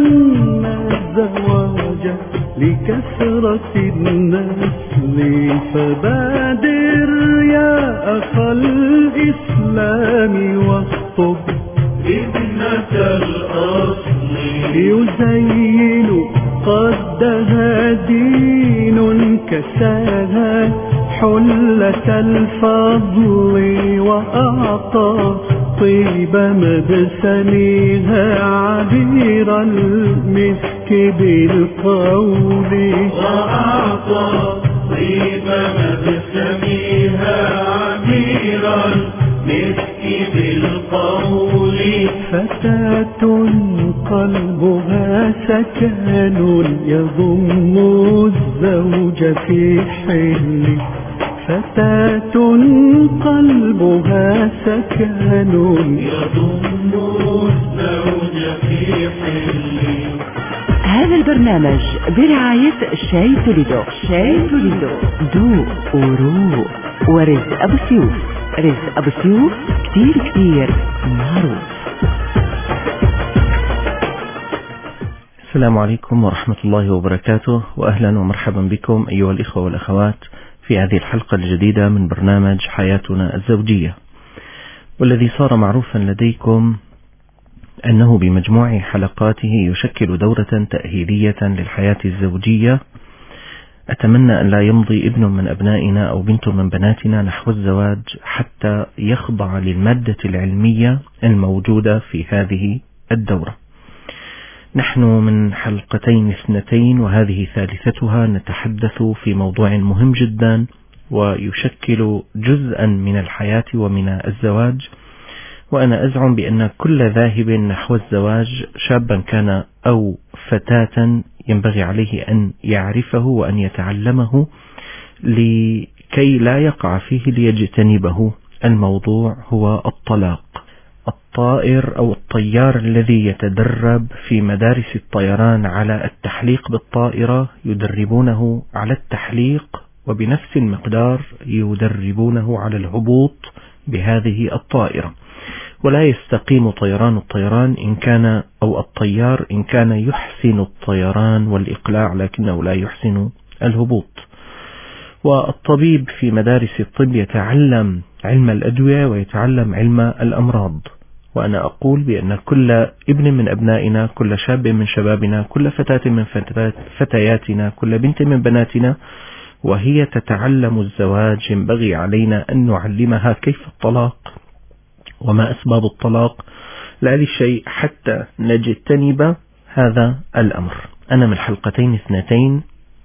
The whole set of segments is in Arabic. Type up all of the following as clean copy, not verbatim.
الزواج لكثرة النسل، فبادر يا أخا الإسلام واخطب ابنة الأصل، يزين قدها دين كساها حلة الفضل، وأعطى طيب مبسمها عبير المسك بالقول، وأعطى طيب مبسمها عبير المسك بالقول. فتاة قلبها سكن يضم الزوج في حل، فتاة قلبها سكن يضم الزوج في حل. هذا البرنامج برعاية شاي توليدو. شاي توليدو ذوق وروق. ورزق أبو سيوف. رزق أبو سيوف كتير كتير معروف. السلام عليكم ورحمة الله وبركاته، وأهلا ومرحبا بكم أيها الإخوة والأخوات في هذه الحلقة الجديدة من برنامج حياتنا الزوجية، والذي صار معروفا لديكم أنه بمجموع حلقاته يشكل دورة تأهيلية للحياة الزوجية. أتمنى أن لا يمضي ابن من أبنائنا أو بنت من بناتنا نحو الزواج حتى يخضع للمادة العلمية الموجودة في هذه الدورة. نحن من حلقتين اثنتين وهذه ثالثتها نتحدث في موضوع مهم جدا ويشكل جزءا من الحياة ومن الزواج، وأنا أزعم بأن كل ذاهب نحو الزواج شابا كان أو فتاة ينبغي عليه أن يعرفه وأن يتعلمه لكي لا يقع فيه ليجتنبه. الموضوع هو الطلاق. الطائر أو الطيار الذي يتدرب في مدارس الطيران على التحليق بالطائرة يدربونه على التحليق، وبنفس المقدار يدربونه على الهبوط بهذه الطائرة. ولا يستقيم طيران الطيران إن كان أو الطيار إن كان يحسن الطيران والإقلاع لكنه لا يحسن الهبوط. والطبيب في مدارس الطب يتعلم علم الأدوية ويتعلم علم الأمراض. وأنا أقول بأن كل ابن من أبنائنا، كل شاب من شبابنا، كل فتاة من فتياتنا، كل بنت من بناتنا وهي تتعلم الزواج ينبغي علينا أن نعلمها كيف الطلاق وما أسباب الطلاق، لا لشيء حتى نجتنب هذا الأمر. أنا من حلقتين اثنتين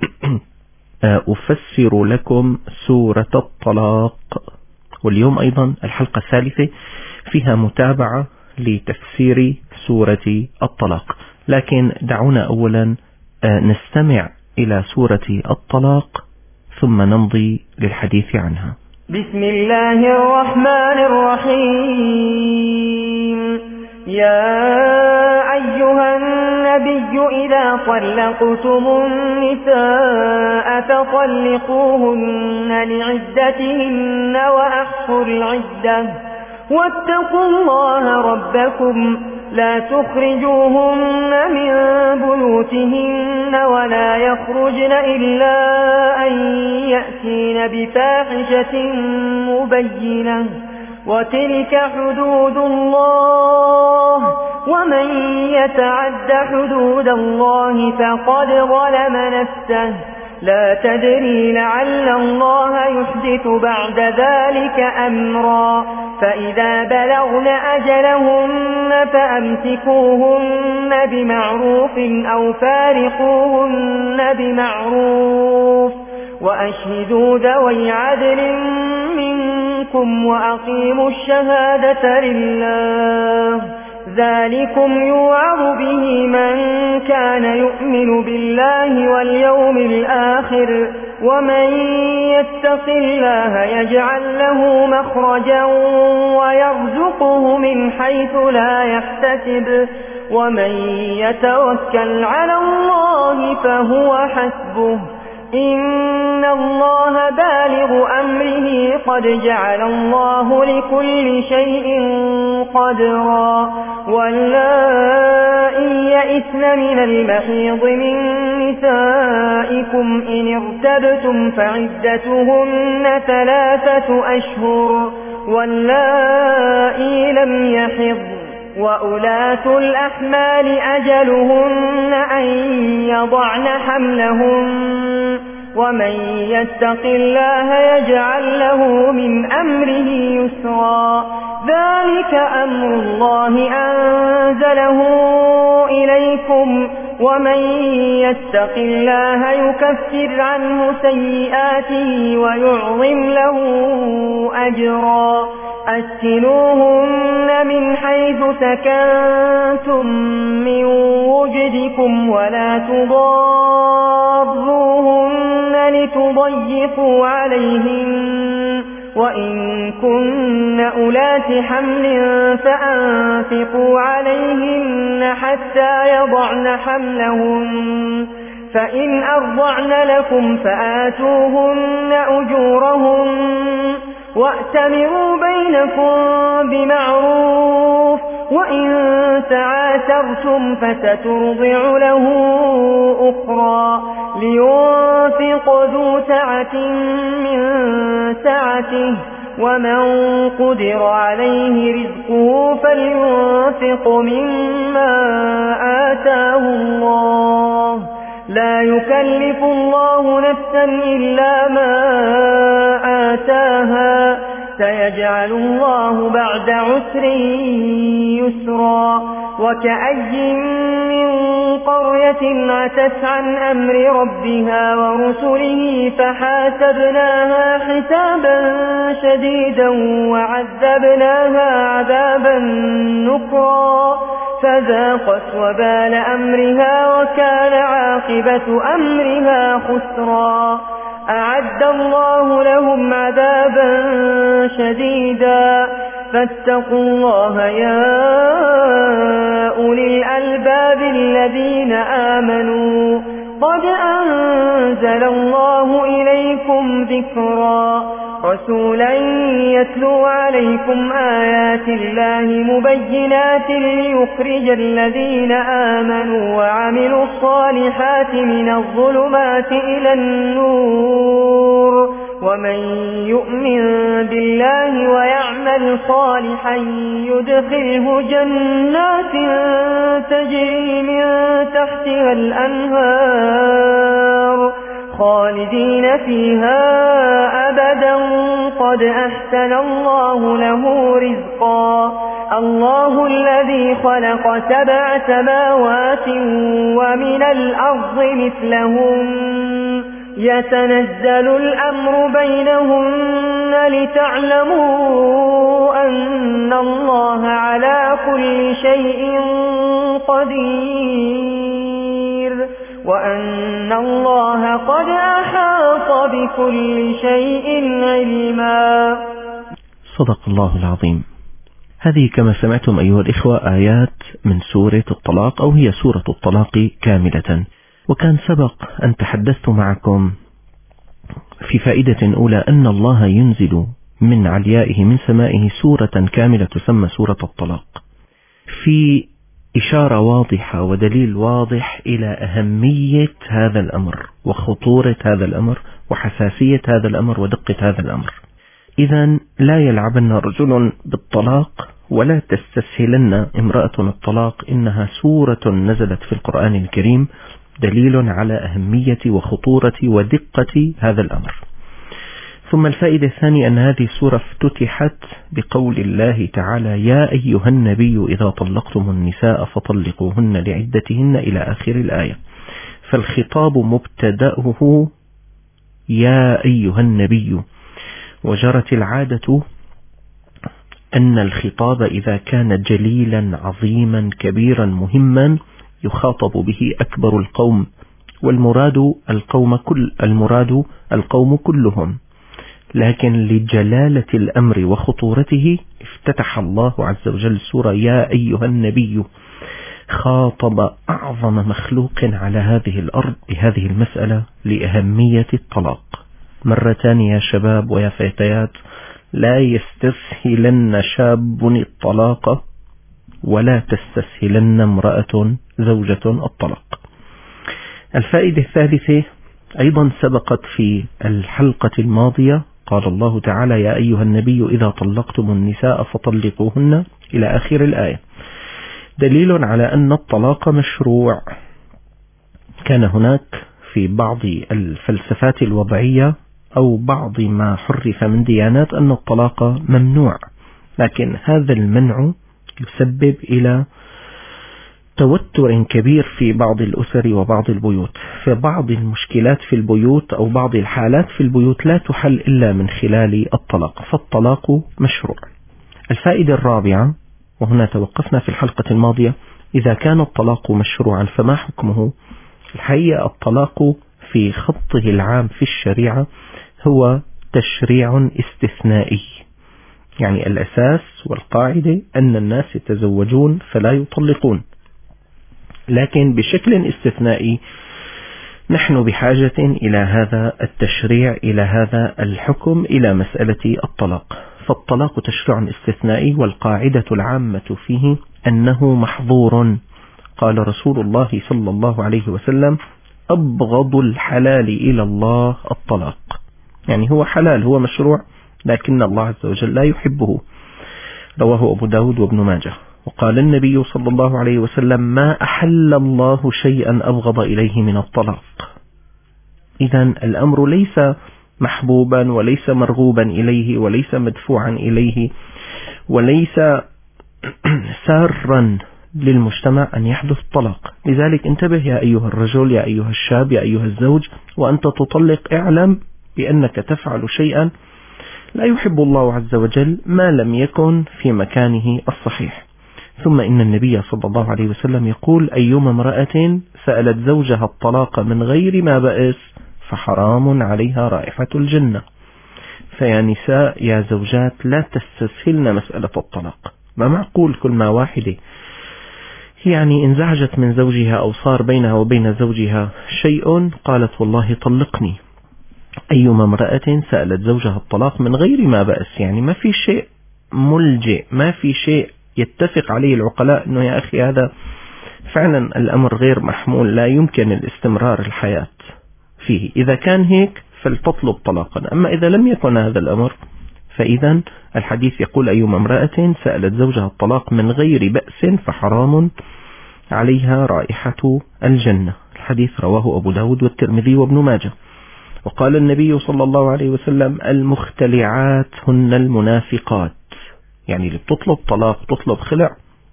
أفسر لكم سورة الطلاق، واليوم أيضا الحلقة الثالثة فيها متابعة لتفسير سورة الطلاق. لكن دعونا أولا نستمع إلى سورة الطلاق ثم نمضي للحديث عنها. بسم الله الرحمن الرحيم. يا أيها النبي إذا طلقتم النساء فطلقوهن لعدتهن وأحصوا العدة واتقوا الله ربكم لا تخرجوهن من بيوتهن ولا يخرجن إلا أن يأتين بفاحشة مبينة وتلك حدود الله ومن يتعد حدود الله فقد ظلم نفسه لا تدري لعل الله يحدث بعد ذلك أمرا فإذا بلغن أجلهن فأمسكوهن بمعروف أو فارقوهن بمعروف وأشهدوا ذوي عدل منكم وأقيموا الشهادة لله ذلكم يوعظ به من كان يؤمن بالله واليوم الآخر ومن يتق الله يجعل له مخرجا ويرزقه من حيث لا يحتسب ومن يتوكل على الله فهو حسبه إن الله بالغ أمره قد جعل الله لكل شيء قدرا واللائي يئسن من المحيض من نسائكم إن ارتبتم فعدتهن 3 أشهر واللائي لم يحض وأولاة الأحمال أجلهن أن يضعن حملهن ومن يتق الله يجعل له من أمره يسرا ذلك أمر الله أنزله إليكم ومن يتق الله يكفر عنه سيئاته ويعظم له أجرا أسكنوهن من حيث سكنتم من وجدكم ولا تضاروهن لتضيقوا عليهن وإن كن أولات حمل فأنفقوا عليهن حتى يضعن حملهن فإن أرضعن لكم فآتوهن أجورهن وأتمروا بينكم بمعروف وإن تعاسرتم فسترضع له أخرى لينفق ذو سعة من سعته ومن قدر عليه رزقه فلينفق مما آتاه الله لا يكلف الله نفسا إلا ما آتاها سيجعل الله بعد عسر يسرا وكأي من قرية عتت عن أمر ربها ورسله فحاسبناها حسابا شديدا وعذبناها عذابا نكرا فذاقت وبال أمرها وكان عاقبة أمرها خسرا أعد الله لهم عذابا شديدا فاتقوا الله يا أولي الألباب الذين آمنوا قد أنزل الله إليكم ذكرا رسولا يتلو عليكم آيات الله مبينات ليخرج الذين آمنوا وعملوا الصالحات من الظلمات إلى النور ومن يؤمن بالله ويعمل صالحا يدخله جنات تجري من تحتها الأنهار خالدين فيها أبدا قد أحسن الله له رزقا الله الذي خلق 7 سماوات ومن الأرض مثلهن يتنزل الأمر بينهن لتعلموا أن الله على كل شيء قدير وأن الله قد أحاط بكل شيء علما. صدق الله العظيم. هذه كما سمعتم أيها الإخوة آيات من سورة الطلاق، أو هي سورة الطلاق كاملة. وكان سبق أن تحدثت معكم في فائدة أولى أن الله ينزل من عليائه من سمائه سورة كاملة تسمى سورة الطلاق، في إشارة واضحة ودليل واضح إلى أهمية هذا الأمر وخطورة هذا الأمر وحساسية هذا الأمر ودقة هذا الأمر. إذن لا يلعبن رجل بالطلاق ولا تستسهلن امرأة الطلاق، إنها سورة نزلت في القرآن الكريم دليل على أهمية وخطورة ودقة هذا الأمر. ثم الفائدة الثانية أن هذه السورة افتتحت بقول الله تعالى: يا أيها النبي إذا طلقتم النساء فطلقوهن لعدتهن إلى آخر الآية. فالخطاب مبتدأه يا أيها النبي، وجرت العادة أن الخطاب إذا كان جليلا عظيما كبيرا مهما يخاطب به أكبر القوم، والمراد القوم كلهم، لكن لجلالة الأمر وخطورته افتتح الله عز وجل السورة يا أيها النبي، خاطب أعظم مخلوق على هذه الأرض بهذه المسألة لأهمية الطلاق. مرة ثانية يا شباب ويا فتيات، لا يستسهلن شاب الطلاق ولا تستسهلن امرأة زوجة الطلاق. الفائدة الثالثة أيضا سبقت في الحلقة الماضية. قال الله تعالى: يا أيها النبي إذا طلقتم النساء فطلقوهن إلى آخر الآية، دليل على أن الطلاق مشروع. كان هناك في بعض الفلسفات الوضعية أو بعض ما حرف من ديانات أن الطلاق ممنوع، لكن هذا المنع يسبب إلى توتر كبير في بعض الأسر وبعض البيوت. فبعض المشكلات في البيوت أو بعض الحالات في البيوت لا تحل إلا من خلال الطلاق، فالطلاق مشروع. الفائدة الرابعة، وهنا توقفنا في الحلقة الماضية، إذا كان الطلاق مشروعا فما حكمه؟ الحقيقة الطلاق في خطه العام في الشريعة هو تشريع استثنائي، يعني الأساس والقاعدة أن الناس يتزوجون فلا يطلقون، لكن بشكل استثنائي نحن بحاجة إلى هذا التشريع، إلى هذا الحكم، إلى مسألة الطلاق. فالطلاق تشريع استثنائي، والقاعدة العامة فيه أنه محظور. قال رسول الله صلى الله عليه وسلم: أبغض الحلال إلى الله الطلاق. يعني هو حلال، هو مشروع، لكن الله عز وجل لا يحبه. رواه أبو داود وابن ماجه. وقال النبي صلى الله عليه وسلم: ما أحل الله شيئا أبغض إليه من الطلاق. إذن الأمر ليس محبوبا وليس مرغوبا إليه وليس مدفوعا إليه وليس سارا للمجتمع أن يحدث طلاق. لذلك انتبه يا أيها الرجل، يا أيها الشاب، يا أيها الزوج، وأنت تطلق اعلم بأنك تفعل شيئا لا يحب الله عز وجل ما لم يكن في مكانه الصحيح. ثم إن النبي صلى الله عليه وسلم يقول: أيما امرأة سألت زوجها الطلاق من غير ما بأس فحرام عليها رائحة الجنة. فيا نساء يا زوجات لا تستسهلن مسألة الطلاق. ما معقول كل ما واحدة يعني انزعجت من زوجها أو صار بينها وبين زوجها شيء قالت والله طلقني. أيما امرأة سألت زوجها الطلاق من غير ما بأس، يعني ما في شيء ملجئ، ما في شيء يتفق عليه العقلاء أنه يا أخي هذا فعلا الأمر غير محمول، لا يمكن الاستمرار الحياة فيه. إذا كان هيك فلتطلب طلاقا. أما إذا لم يكن هذا الأمر فإذا الحديث يقول: أيما امرأة سألت زوجها الطلاق من غير بأس فحرام عليها رائحة الجنة. الحديث رواه أبو داود والترمذي وابن ماجه. وقال النبي صلى الله عليه وسلم: المختلعات هن المنافقات. يعني اللي بتطلب طلاق تطلب خلع،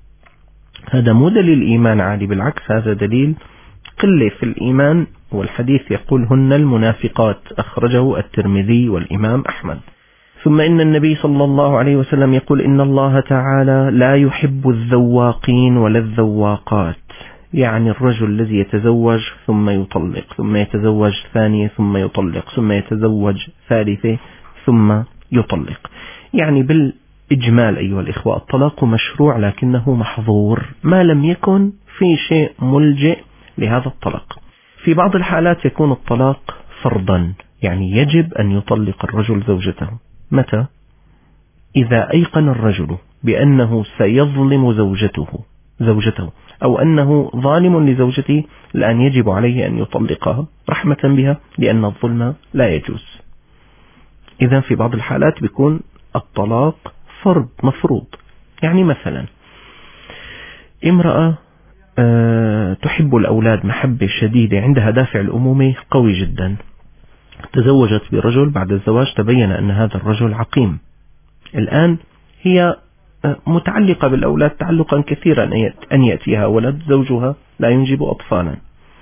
هذا مو دليل إيمان عالي، بالعكس هذا دليل قلة في الإيمان. والحديث يقول: هن المنافقات، أخرجه الترمذي والإمام أحمد. ثم إن النبي صلى الله عليه وسلم يقول: إن الله تعالى لا يحب الذواقين ولا الذواقات. يعني الرجل الذي يتزوج ثم يطلق، ثم يتزوج ثانية ثم يطلق، ثم يتزوج ثالثة ثم يطلق. يعني بالإجمال أيها الإخوة الطلاق مشروع لكنه محظور ما لم يكن في شيء ملجئ لهذا الطلاق. في بعض الحالات يكون الطلاق فرضا، يعني يجب أن يطلق الرجل زوجته. متى؟ إذا أيقن الرجل بأنه سيظلم زوجته أو أنه ظالم لزوجته، الآن يجب عليه أن يطلقها رحمة بها، لأن الظلم لا يجوز. إذا في بعض الحالات بيكون الطلاق فرض مفروض. يعني مثلا امرأة تحب الأولاد محبة شديدة، عندها دافع الأمومة قوي جدا، تزوجت برجل، بعد الزواج تبين أن هذا الرجل عقيم. الآن هي متعلقة بالأولاد تعلقا كثيرا، أن يأتيها ولد، زوجها لا ينجب أطفالا.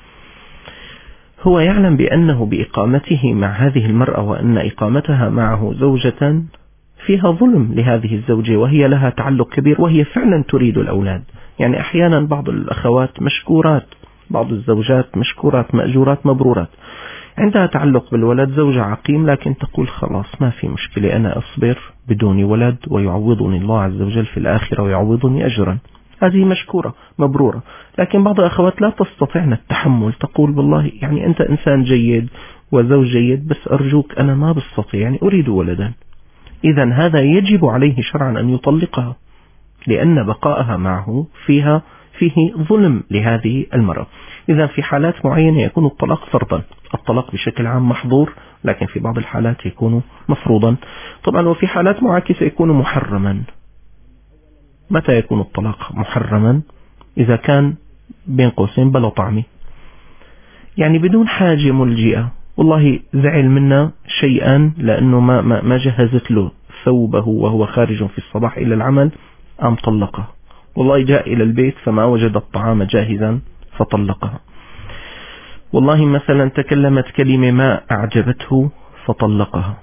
هو يعلم بأنه بإقامته مع هذه المرأة وأن إقامتها معه زوجة فيها ظلم لهذه الزوجة، وهي لها تعلق كبير، وهي فعلا تريد الأولاد. يعني أحيانا بعض الأخوات مشكورات، بعض الزوجات مشكورات مأجورات مبرورات، عندها تعلق بالولد، زوجها عقيم، لكن تقول خلاص ما في مشكلة، أنا أصبر بدون ولد ويعوضني الله عز وجل في الآخرة ويعوضني أجرا. هذه مشكورة مبرورة. لكن بعض الأخوات لا تستطيعن التحمل، تقول والله يعني أنت إنسان جيد وزوج جيد، بس أرجوك أنا ما بستطيع، يعني أريد ولدا. إذا هذا يجب عليه شرعا أن يطلقها، لأن بقاءها معه فيه ظلم لهذه المرأة. إذا في حالات معينة يكون الطلاق فرضا، الطلاق بشكل عام محظور، لكن في بعض الحالات يكون مفروضا طبعا، وفي حالات معاكسة يكون محرما. متى يكون الطلاق محرما؟ إذا كان بين قوسين بلا طعمي، يعني بدون حاجة ملجئة، والله زعل منا شيئا لأنه ما جهزت له ثوبه وهو خارج في الصباح إلى العمل، قام طلقها. والله جاء إلى البيت فما وجد الطعام جاهزا فطلقها. والله مثلا تكلمت كلمة ما أعجبته فطلقها.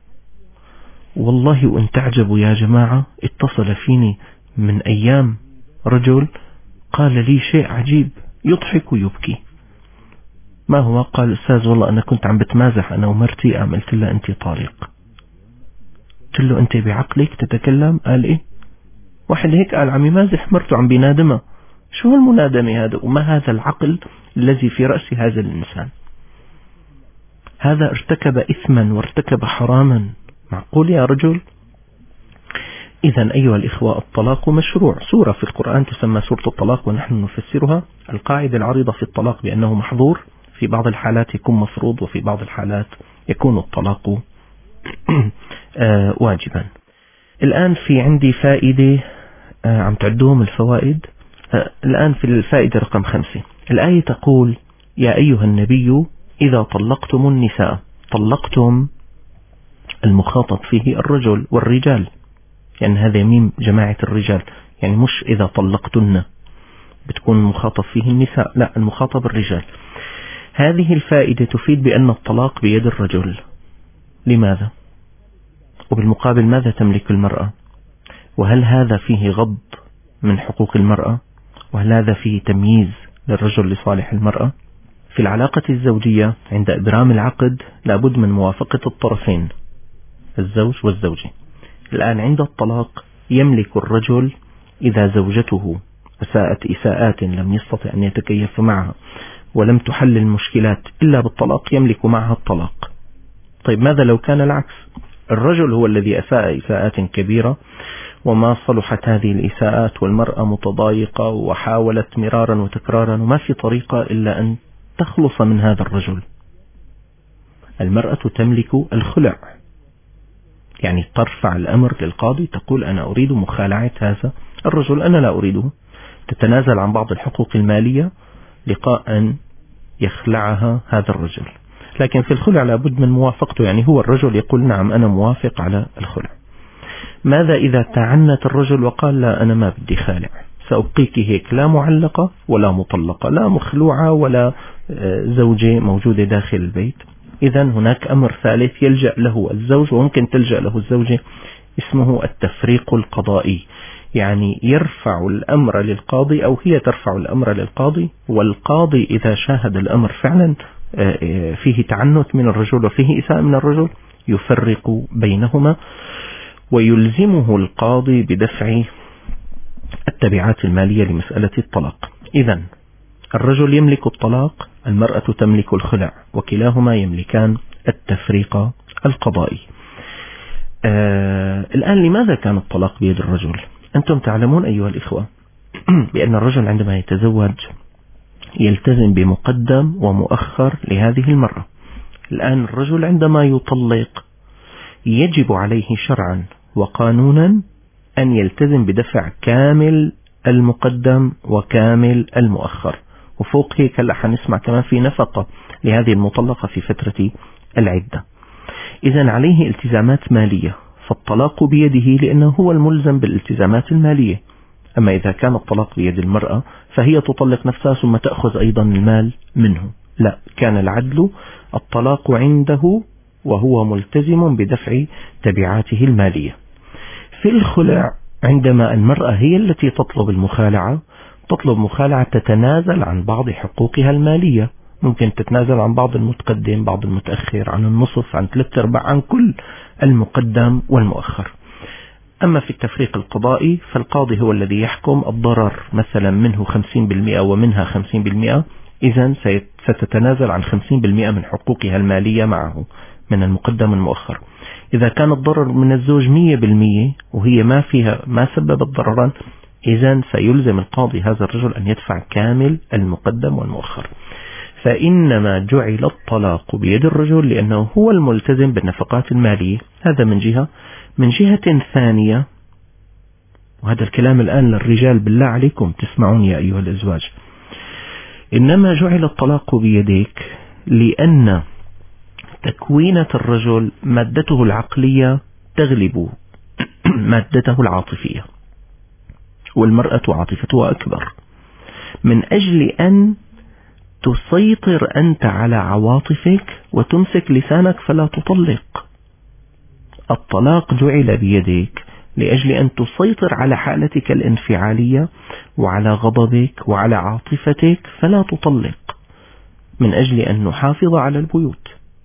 والله وإن تعجبوا يا جماعة، اتصل فيني من أيام رجل قال لي شيء عجيب يضحك ويبكي. ما هو؟ قال أستاذ والله أنا كنت عم بتمازح أنا ومرتي، قلت لها أنت طالق. قلت له أنت بعقلك تتكلم؟ قال إيه؟ واحد هيك قال عم يمازح مرته، عم بينادمها. شو المنادمة هذا؟ وما هذا العقل الذي في رأس هذا الإنسان؟ هذا ارتكب إثما وارتكب حراما. معقول يا رجل؟ إذا أيها الإخوة، الطلاق مشروع. سورة في القرآن تسمى سورة الطلاق ونحن نفسرها. القاعدة العريضة في الطلاق بأنه محظور، في بعض الحالات يكون مفروض، وفي بعض الحالات يكون الطلاق واجبا. الآن في عندي فائدة عم تعدوهم الفوائد. الآن في الفائدة رقم 5، الآية تقول: يا أيها النبي إذا طلقتم النساء. طلقتم المخاطب فيه الرجل والرجال، يعني هذا ميم جماعة الرجال، يعني مش إذا طلقتن بتكون المخاطب فيه النساء، لا، المخاطب الرجال. هذه الفائدة تفيد بأن الطلاق بيد الرجل. لماذا؟ وبالمقابل ماذا تملك المرأة؟ وهل هذا فيه غض من حقوق المرأة؟ وهل هذا فيه تمييز للرجل لصالح المرأة؟ في العلاقة الزوجية عند إبرام العقد لابد من موافقة الطرفين، الزوج والزوجة. الآن عند الطلاق يملك الرجل إذا زوجته أساءت إساءات لم يستطع أن يتكيف معها ولم تحل المشكلات إلا بالطلاق، يملك معها الطلاق. طيب ماذا لو كان العكس؟ الرجل هو الذي أساء إساءات كبيرة وما صلحت هذه الإساءات، والمرأة متضايقة وحاولت مرارا وتكرارا وما في طريقة إلا أن تخلص من هذا الرجل. المرأة تملك الخلع، يعني ترفع الأمر للقاضي، تقول أنا أريد مخالعة هذا الرجل، أنا لا أريده. تتنازل عن بعض الحقوق المالية لقاء أن يخلعها هذا الرجل. لكن في الخلع لابد من موافقته، يعني هو الرجل يقول نعم أنا موافق على الخلع. ماذا إذا تعنت الرجل وقال لا أنا ما بدي خالع، سأبقيك هيك لا معلقة ولا مطلقة، لا مخلوعة ولا زوجة موجودة داخل البيت؟ إذا هناك أمر ثالث يلجأ له الزوج، وممكن تلجأ له الزوجة، اسمه التفريق القضائي. يعني يرفع الأمر للقاضي أو هي ترفع الأمر للقاضي، والقاضي إذا شاهد الأمر فعلا فيه تعنت من الرجل وفيه إساءة من الرجل يفرق بينهما، ويلزمه القاضي بدفع التبعات المالية لمسألة الطلاق. إذن الرجل يملك الطلاق، المرأة تملك الخلع، وكلاهما يملكان التفريق القضائي. الآن لماذا كان الطلاق بيد الرجل؟ أنتم تعلمون أيها الإخوة بأن الرجل عندما يتزوج يلتزم بمقدم ومؤخر لهذه المرأة. الآن الرجل عندما يطلق يجب عليه شرعا وقانونا أن يلتزم بدفع كامل المقدم وكامل المؤخر، وفوق هيك هلا حنسمع كمان في نفقة لهذه المطلقة في فترة العدة. إذن عليه التزامات مالية، فالطلاق بيده لأنه هو الملزم بالالتزامات المالية. أما إذا كان الطلاق بيد المرأة فهي تطلق نفسها ثم تأخذ أيضا المال منه، لا، كان العدل الطلاق عنده وهو ملتزم بدفع تبعاته المالية. في الخلع عندما المرأة هي التي تطلب المخالعة، تطلب مخالعة تتنازل عن بعض حقوقها المالية، ممكن تتنازل عن بعض المتقدم، بعض المتأخر، عن النصف، عن 3/4، عن كل المقدم والمؤخر. أما في التفريق القضائي فالقاضي هو الذي يحكم الضرر مثلا منه 50% ومنها 50%، إذن ستتنازل عن 50% من حقوقها المالية معه من المقدم والمؤخر. إذا كان الضرر من الزوج 100% وهي ما سببت ضررا، إذن سيلزم القاضي هذا الرجل أن يدفع كامل المقدم والمؤخر. فإنما جعل الطلاق بيد الرجل لأنه هو الملتزم بالنفقات المالية. هذا من جهة. من جهة ثانية، وهذا الكلام الآن للرجال بالله عليكم تسمعون يا أيها الأزواج، إنما جعل الطلاق بيديك لأن تكوينة الرجل مادته العقلية تغلب مادته العاطفية، والمرأة عاطفتها أكبر. من أجل أن تسيطر أنت على عواطفك وتمسك لسانك فلا تطلق. الطلاق جعل بيديك لأجل أن تسيطر على حالتك الانفعالية وعلى غضبك وعلى عاطفتك فلا تطلق، من أجل أن نحافظ على البيوت.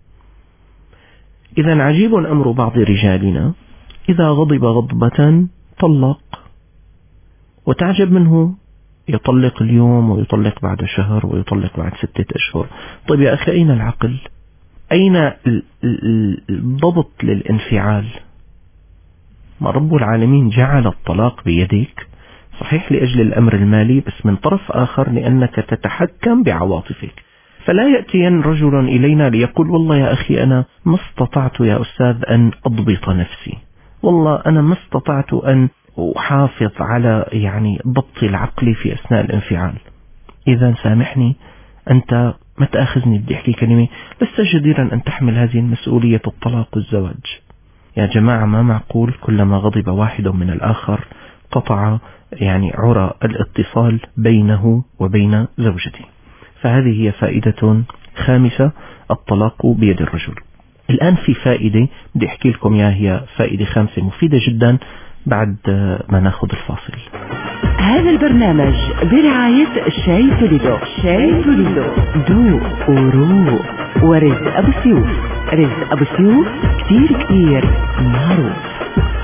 إذا عجيب أمر بعض رجالنا إذا غضب غضبة طلق، وتعجب منه يطلق اليوم ويطلق بعد شهر ويطلق بعد 6 أشهر. طيب يا أخي، أين العقل؟ أين الضبط للانفعال؟ ما رب العالمين جعل الطلاق بيديك صحيح لأجل الأمر المالي، بس من طرف آخر لأنك تتحكم بعواطفك. فلا يأتين رجل إلينا ليقول والله يا أخي أنا ما استطعت يا أستاذ أن أضبط نفسي، والله أنا ما استطعت أن أحافظ على ضبط العقل في أثناء الانفعال. إذا سامحني، أنت ما تأخذني بدي أحكي كلمة، لست جديرا أن تحمل هذه المسؤولية الطلاق والزواج. يا جماعة، ما معقول كلما غضب واحد من الآخر قطع عرى الاتصال بينه وبين زوجته. فهذه هي فائدة خامسة، الطلاق بيد الرجل. الآن في فائدة بدي أحكي لكم إياها، هي فائدة خامسة مفيدة جدا بعد ما ناخذ الفاصل. هذا البرنامج برعاية شاي توليدو. شاي توليدو دو وروق ورزق أبو سيوف. رزق أبو سيوف كتير معروف.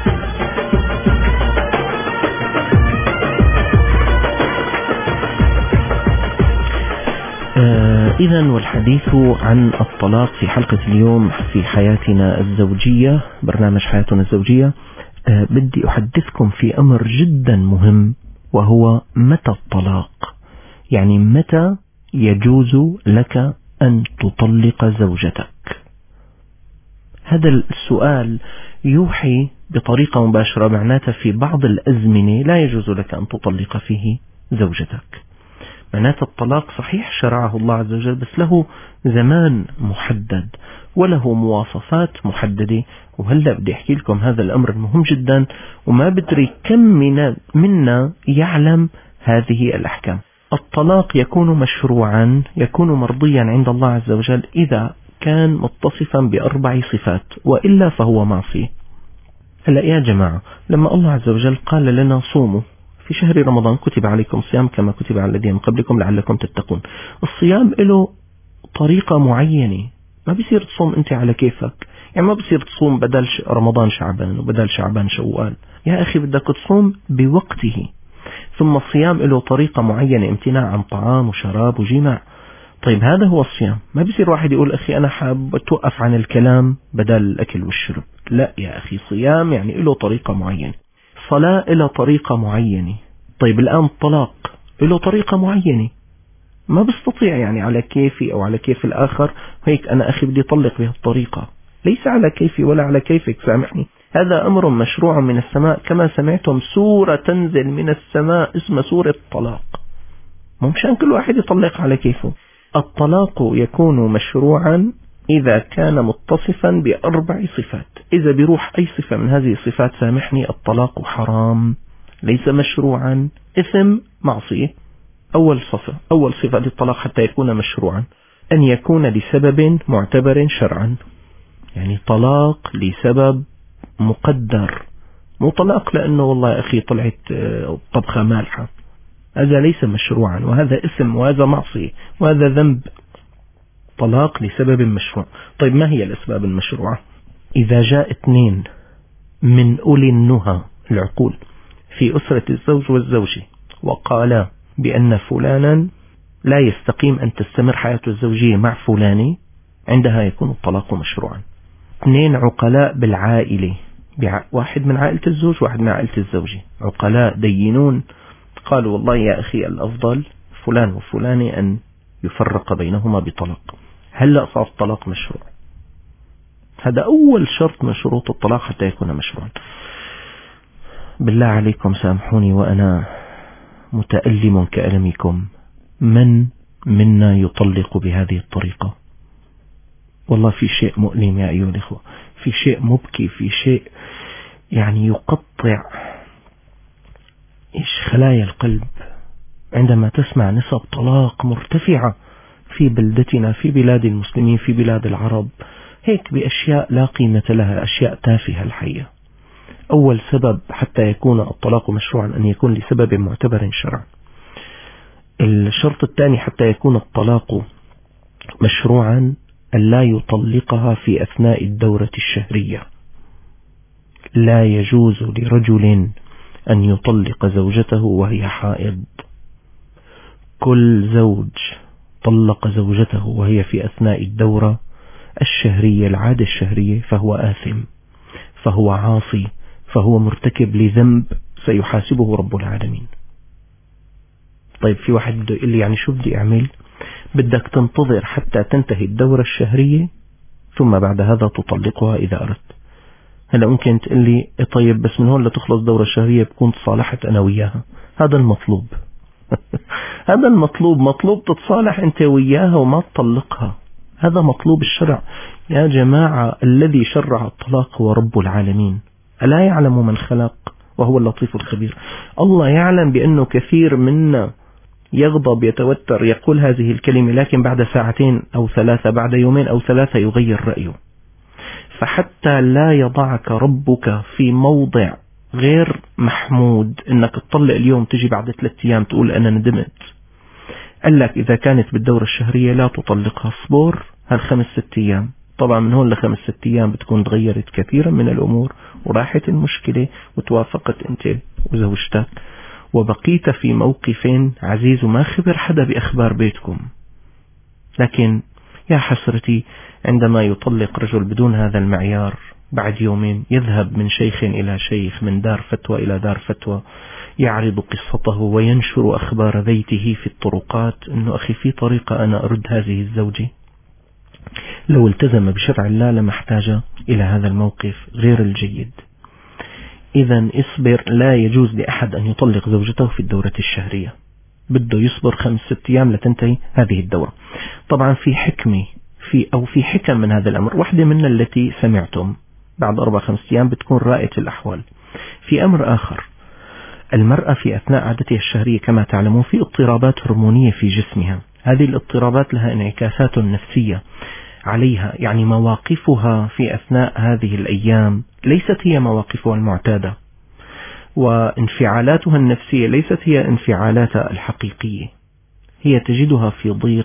إذن والحديث عن الطلاق في حلقة اليوم في حياتنا الزوجية، برنامج حياتنا الزوجية. بدي أحدثكم في أمر جدا مهم، وهو متى الطلاق، متى يجوز لك أن تطلق زوجتك. هذا السؤال يوحي بطريقة مباشرة معناته في بعض الأزمنة لا يجوز لك أن تطلق فيه زوجتك. معناته الطلاق صحيح شرعه الله عز وجل، بس له زمان محدد وله مواصفات محددة. وهلأ بدي أحكي لكم هذا الأمر المهم جدا، وما بدري كم منا يعلم هذه الأحكام. الطلاق يكون مشروعا، يكون مرضيا عند الله عز وجل إذا كان متصفا ب4 صفات، وإلا فهو معصية. هلأ يا جماعة، لما الله عز وجل قال لنا صوموا في شهر رمضان كتب عليكم الصيام كما كتب على الذين من قبلكم لعلكم تتقون. الصيام له طريقة معينة، ما بيصير تصوم انت على كيفك. ما بيصير تصوم بدل رمضان شعبان وبدل شعبان شوال. يا أخي بدك تصوم بوقته. ثم الصيام له طريقة معينة، امتناع عن طعام وشراب وجماع. طيب هذا هو الصيام. ما بيصير واحد يقول أخي أنا حاب توقف عن الكلام بدل الأكل والشرب. لا يا أخي، صيام له طريقة معينة، صلاة له طريقة معينة. طيب الآن الطلاق له طريقة معينة، ما بستطيع على كيفي أو على كيف الآخر هيك أنا أخي بدي طلق بها الطريقة، ليس على كيفي ولا على كيفك، سامحني. هذا أمر مشروع من السماء، كما سمعتم سورة تنزل من السماء اسمها سورة الطلاق. ممكن كل واحد يطلق على كيفه. الطلاق يكون مشروعا إذا كان متصفا ب4 صفات. إذا بيروح أي صفة من هذه الصفات سامحني الطلاق حرام، ليس مشروعا، إثم، معصية. أول صفة للطلاق حتى يكون مشروعا أن يكون لسبب معتبر شرعا، طلاق لسبب مقدر، مو طلاق لأنه والله أخي طلعت طبخة مالحة. هذا ليس مشروعا، وهذا إثم، وهذا معصية، وهذا ذنب. طلاق لسبب مشروع. طيب ما هي الأسباب المشروعة؟ إذا جاء 2 من أولي النهى العقول في أسرة الزوج والزوجة وقالا بأن فلانا لا يستقيم أن تستمر حياته الزوجية مع فلاني، عندها يكون الطلاق مشروعا. اثنين عقلاء بالعائلة، واحد من عائلة الزوج واحد من عائلة الزوجة، عقلاء دينون، قالوا والله يا أخي الأفضل فلان وفلانة أن يفرق بينهما بطلاق. هلأ صار الطلاق مشروع. هذا أول شرط من شروط الطلاق حتى يكون مشروعا. بالله عليكم سامحوني وأنا متألم كألمكم، من منا يطلق بهذه الطريقة؟ والله في شيء مؤلم يا أيها الأخوة، في شيء مبكي، في شيء يعني يقطع خلايا القلب عندما تسمع نسب طلاق مرتفعة في بلدتنا، في بلاد المسلمين، في بلاد العرب، هيك بأشياء لا قيمة لها، أشياء تافهة الحقيقة. أول سبب حتى يكون الطلاق مشروعا أن يكون لسبب معتبر شرعا. الشرط الثاني حتى يكون الطلاق مشروعا أن لا يطلقها في أثناء الدورة الشهرية. لا يجوز لرجل أن يطلق زوجته وهي حائض. كل زوج طلق زوجته وهي في أثناء الدورة الشهرية، العادة الشهرية، فهو آثم، فهو عاصي، فهو مرتكب لذنب سيحاسبه رب العالمين. طيب في واحد بده يقول لي يعني شو بدي أعمل؟ بدك تنتظر حتى تنتهي الدورة الشهرية ثم بعد هذا تطلقها إذا أردت. هلا ممكن تقول لي طيب بس من هون لتخلص الدورة الشهرية بكون تصالحت أنا وياها. هذا المطلوب. هذا المطلوب، مطلوب تتصالح أنت وياها وما تطلقها. هذا مطلوب الشرع يا جماعة. الذي شرع الطلاق هو رب العالمين. ألا يعلم من خلق وهو اللطيف الخبير؟ الله يعلم بأنه كثير منا يغضب، يتوتر، يقول هذه الكلمة، لكن بعد ساعتين أو ثلاثة، بعد يومين أو ثلاثة يغير رأيه. فحتى لا يضعك ربك في موضع غير محمود انك تطلق اليوم تجي بعد 3 أيام تقول انا ندمت. قال لك اذا كانت بالدورة الشهرية لا تطلقها، اصبر هال5-6 أيام. طبعا من هون ل5-6 أيام بتكون تغيرت كثيرا من الامور وراحت المشكلة وتوافقت انت وزوجتك وبقيت في موقف عزيز وما خبر حدا باخبار بيتكم. لكن يا حسرتي عندما يطلق رجل بدون هذا المعيار، بعد يومين يذهب من شيخ إلى شيخ، من دار فتوى إلى دار فتوى، يعرض قصته وينشر أخبار بيته في الطرقات، أنه أخي في طريقة أنا أرد هذه الزوجة. لو التزم بشرع الله لما احتاج إلى هذا الموقف غير الجيد. إذا اصبر. لا يجوز لأحد أن يطلق زوجته في الدورة الشهرية، بده يصبر 5-6 أيام لتنتهي هذه الدورة. طبعا في حكمة في حكم من هذا الأمر. واحدة من التي سمعتم بعد 4-5 أيام بتكون رائعة الأحوال. في أمر آخر، المرأة في أثناء عادتها الشهرية كما تعلمون في اضطرابات هرمونية في جسمها. هذه الاضطرابات لها انعكاسات نفسية عليها، يعني مواقفها في أثناء هذه الأيام ليست هي مواقفها المعتادة، وانفعالاتها النفسية ليست هي انفعالاتها الحقيقية. هي تجدها في ضيق،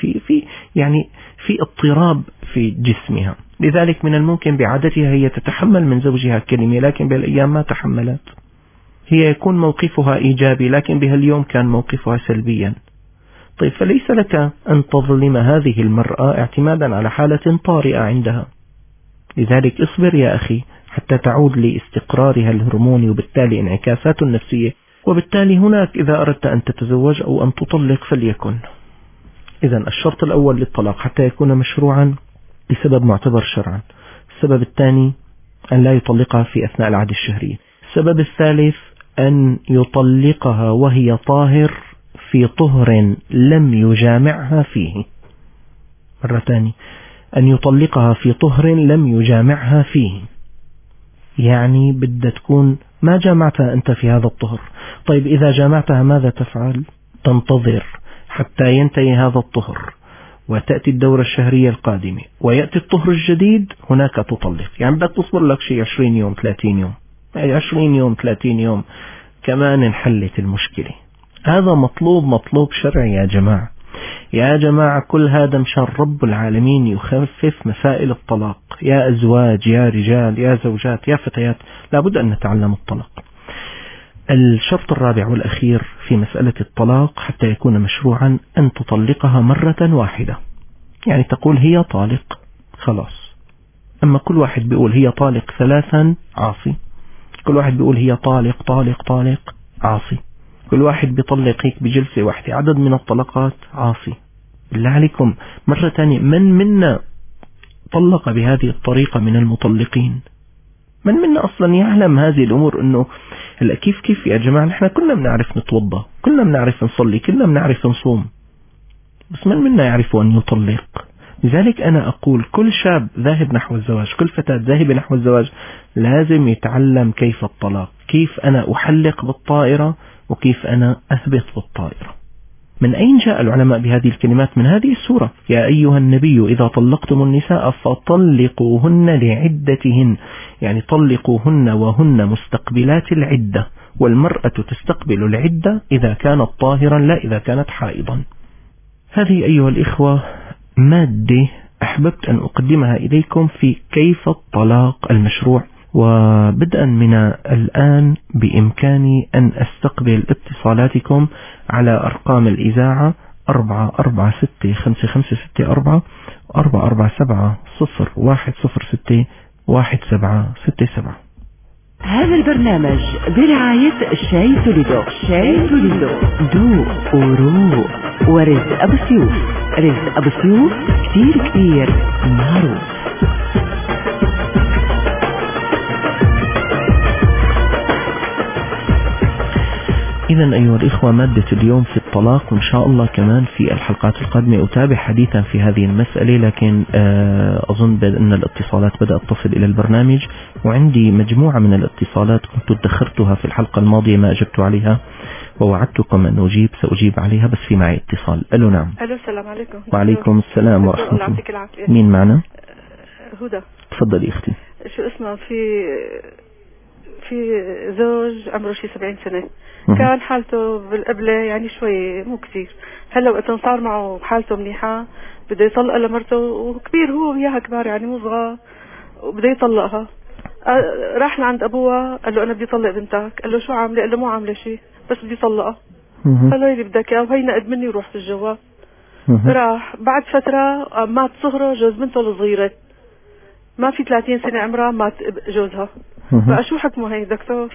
في اضطراب في جسمها. لذلك من الممكن بعادتها هي تتحمل من زوجها كلمة، لكن بالأيام ما تحملت. هي يكون موقفها إيجابي، لكن بهاليوم كان موقفها سلبيا. طيب فليس لك أن تظلم هذه المرأة اعتمادا على حالة طارئة عندها. لذلك اصبر يا أخي حتى تعود لاستقرارها الهرموني وبالتالي انعكاسات النفسية، وبالتالي هناك إذا أردت أن تتزوج أو أن تطلق فليكن. إذا الشرط الأول للطلاق حتى يكون مشروعا بسبب معتبر شرعا. السبب الثاني أن لا يطلقها في أثناء العادة الشهرية. السبب الثالث أن يطلقها وهي طاهر في طهر لم يجامعها فيه. مرة ثانية، أن يطلقها في طهر لم يجامعها فيه، يعني بدها تكون ما جامعتها أنت في هذا الطهر. طيب إذا جامعتها ماذا تفعل؟ تنتظر حتى ينتهي هذا الطهر وتأتي الدورة الشهرية القادمة ويأتي الطهر الجديد، هناك تطلق. يعني بدك تصبر لك شيء 20 يوم 30 يوم 20 يوم 30 يوم كمان انحلت المشكلة. هذا مطلوب شرعي يا جماعة. يا جماعة كل هذا مشان رب العالمين يخفف مسائل الطلاق. يا أزواج، يا رجال، يا زوجات، يا فتيات، لابد أن نتعلم الطلاق. الشرط الرابع والأخير في مسألة الطلاق حتى يكون مشروعا أن تطلقها مرة واحدة. يعني تقول هي طالق خلاص، أما كل واحد بيقول هي طالق 3 عاصي، كل واحد بيقول هي طالق طالق طالق عاصي، كل واحد بيطلق هيك بجلسة واحدة عدد من الطلقات عاصي. بالله عليكم مرة تانية، من منا طلق بهذه الطريقة من المطلقين؟ من منا أصلا يعلم هذه الأمور؟ أنه هلا كيف يا جماعة، نحن كلنا بنعرف نتوضأ، كلنا بنعرف نصلي، كلنا بنعرف نصوم، بس من منا يعرف أن يطلق؟ لذلك أنا أقول كل شاب ذاهب نحو الزواج، كل فتاة ذاهبة نحو الزواج لازم يتعلم كيف الطلاق، كيف أنا أحلق بالطائرة وكيف أنا أثبت بالطائرة. من أين جاء العلماء بهذه الكلمات؟ من هذه السورة: يا أيها النبي إذا طلقتم النساء فطلقوهن لعدتهن، يعني طلقوهن وهن مستقبلات العدة، والمرأة تستقبل العدة إذا كانت طاهرا لا إذا كانت حائضا. هذه أيها الإخوة مادة أحببت أن أقدمها إليكم في كيف الطلاق المشروع، وبدءا من الآن بإمكاني أن أستقبل اتصالاتكم على أرقام الإذاعة 446556 447-0106-1767. هذا البرنامج برعاية شاي توليدو. شاي توليدو ذوق وروق ورزق أبو سيوف. رزق أبو سيوف كتير معروف. إذن أيها الإخوة مادة اليوم في الطلاق، وإن شاء الله كمان في الحلقات القادمة أتابع حديثا في هذه المسألة، لكن أظن بأن الاتصالات بدأت تصل إلى البرنامج، وعندي مجموعة من الاتصالات كنت ادخرتها في الحلقة الماضية ما أجبت عليها، ووعدتكم أن سأجيب عليها، بس في معي اتصال. ألو نعم. ألو السلام عليكم. وعليكم السلام ورحمة الله. مين معنا؟ هدى. تفضلي أختي. شو اسمه، في زوج عمره شي 70 سنة، كان حالته بالقبلة يعني شوي مو كثير، هلا وقت صار معه حالته منيحة بده يطلق لمرته، وكبير هو وياها كبار يعني مو صغار، وبده يطلقها. راح لعند أبوها قال له أنا بدي طلق بنتك، قال له شو عاملة؟ قال له مو عاملة شيء بس بدي طلقها. قال له اللي بدك اياه، وهي نقد مني وروح في الجواب. راح بعد فترة مات صهره جوز بنته الصغيرة، ما في 30 سنة عمرها مات جوزها. بقى شو حكمه هي دكتور؟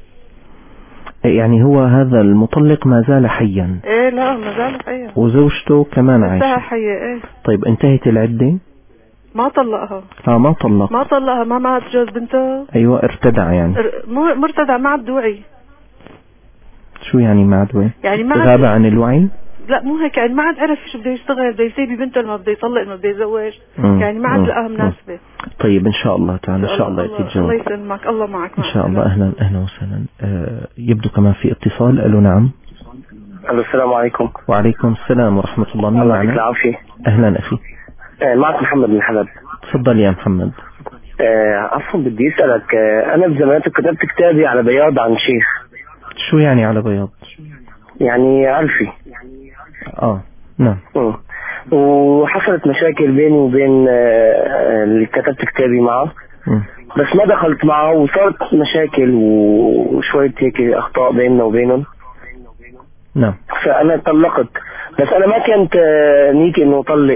يعني هو هذا المطلق ما زال حيا؟ ايه لا ما زال حيا، وزوجته كمان عايشة حيا. ايه طيب انتهت العدة؟ ما طلقها. ما طلقها، ما مات جوز بنته. ايوه ارتدع يعني. مرتدع، ما عاد وعي. شو يعني ما عاد وعي؟ يعني ما غاب عن الوعي؟ لا مو هيك، يعني ما عاد عرف شو بده يشتغل، بده يسيب بنته ما بده يطلق ما بده يتزوج، يعني ما عاد لقاها مناسبة. طيب ان شاء الله تعالى ان شاء الله يأتي الجواب. الله يسلمك، الله معك ان شاء الله. اهلا وسهلا. يبدو كمان في اتصال. الو نعم. الو السلام عليكم. وعليكم السلام ورحمة الله. مين معنا؟ الله العافية. اهلا اخي. معك محمد من حلب. تفضل يا محمد. عفوا بدي اسألك، انا بزمانته كتبت كتابي على بياض عن شيخ. شو يعني على بياض؟ يعني علفي. نعم. وحصلت مشاكل بيني وبين اللي كتبت كتابي معه، بس ما دخلت معه، وصارت مشاكل وشوية هيك اخطاء بيننا وبينهم. نعم. فانا طلقت، بس انا ما كنت نيتي انه اطلق.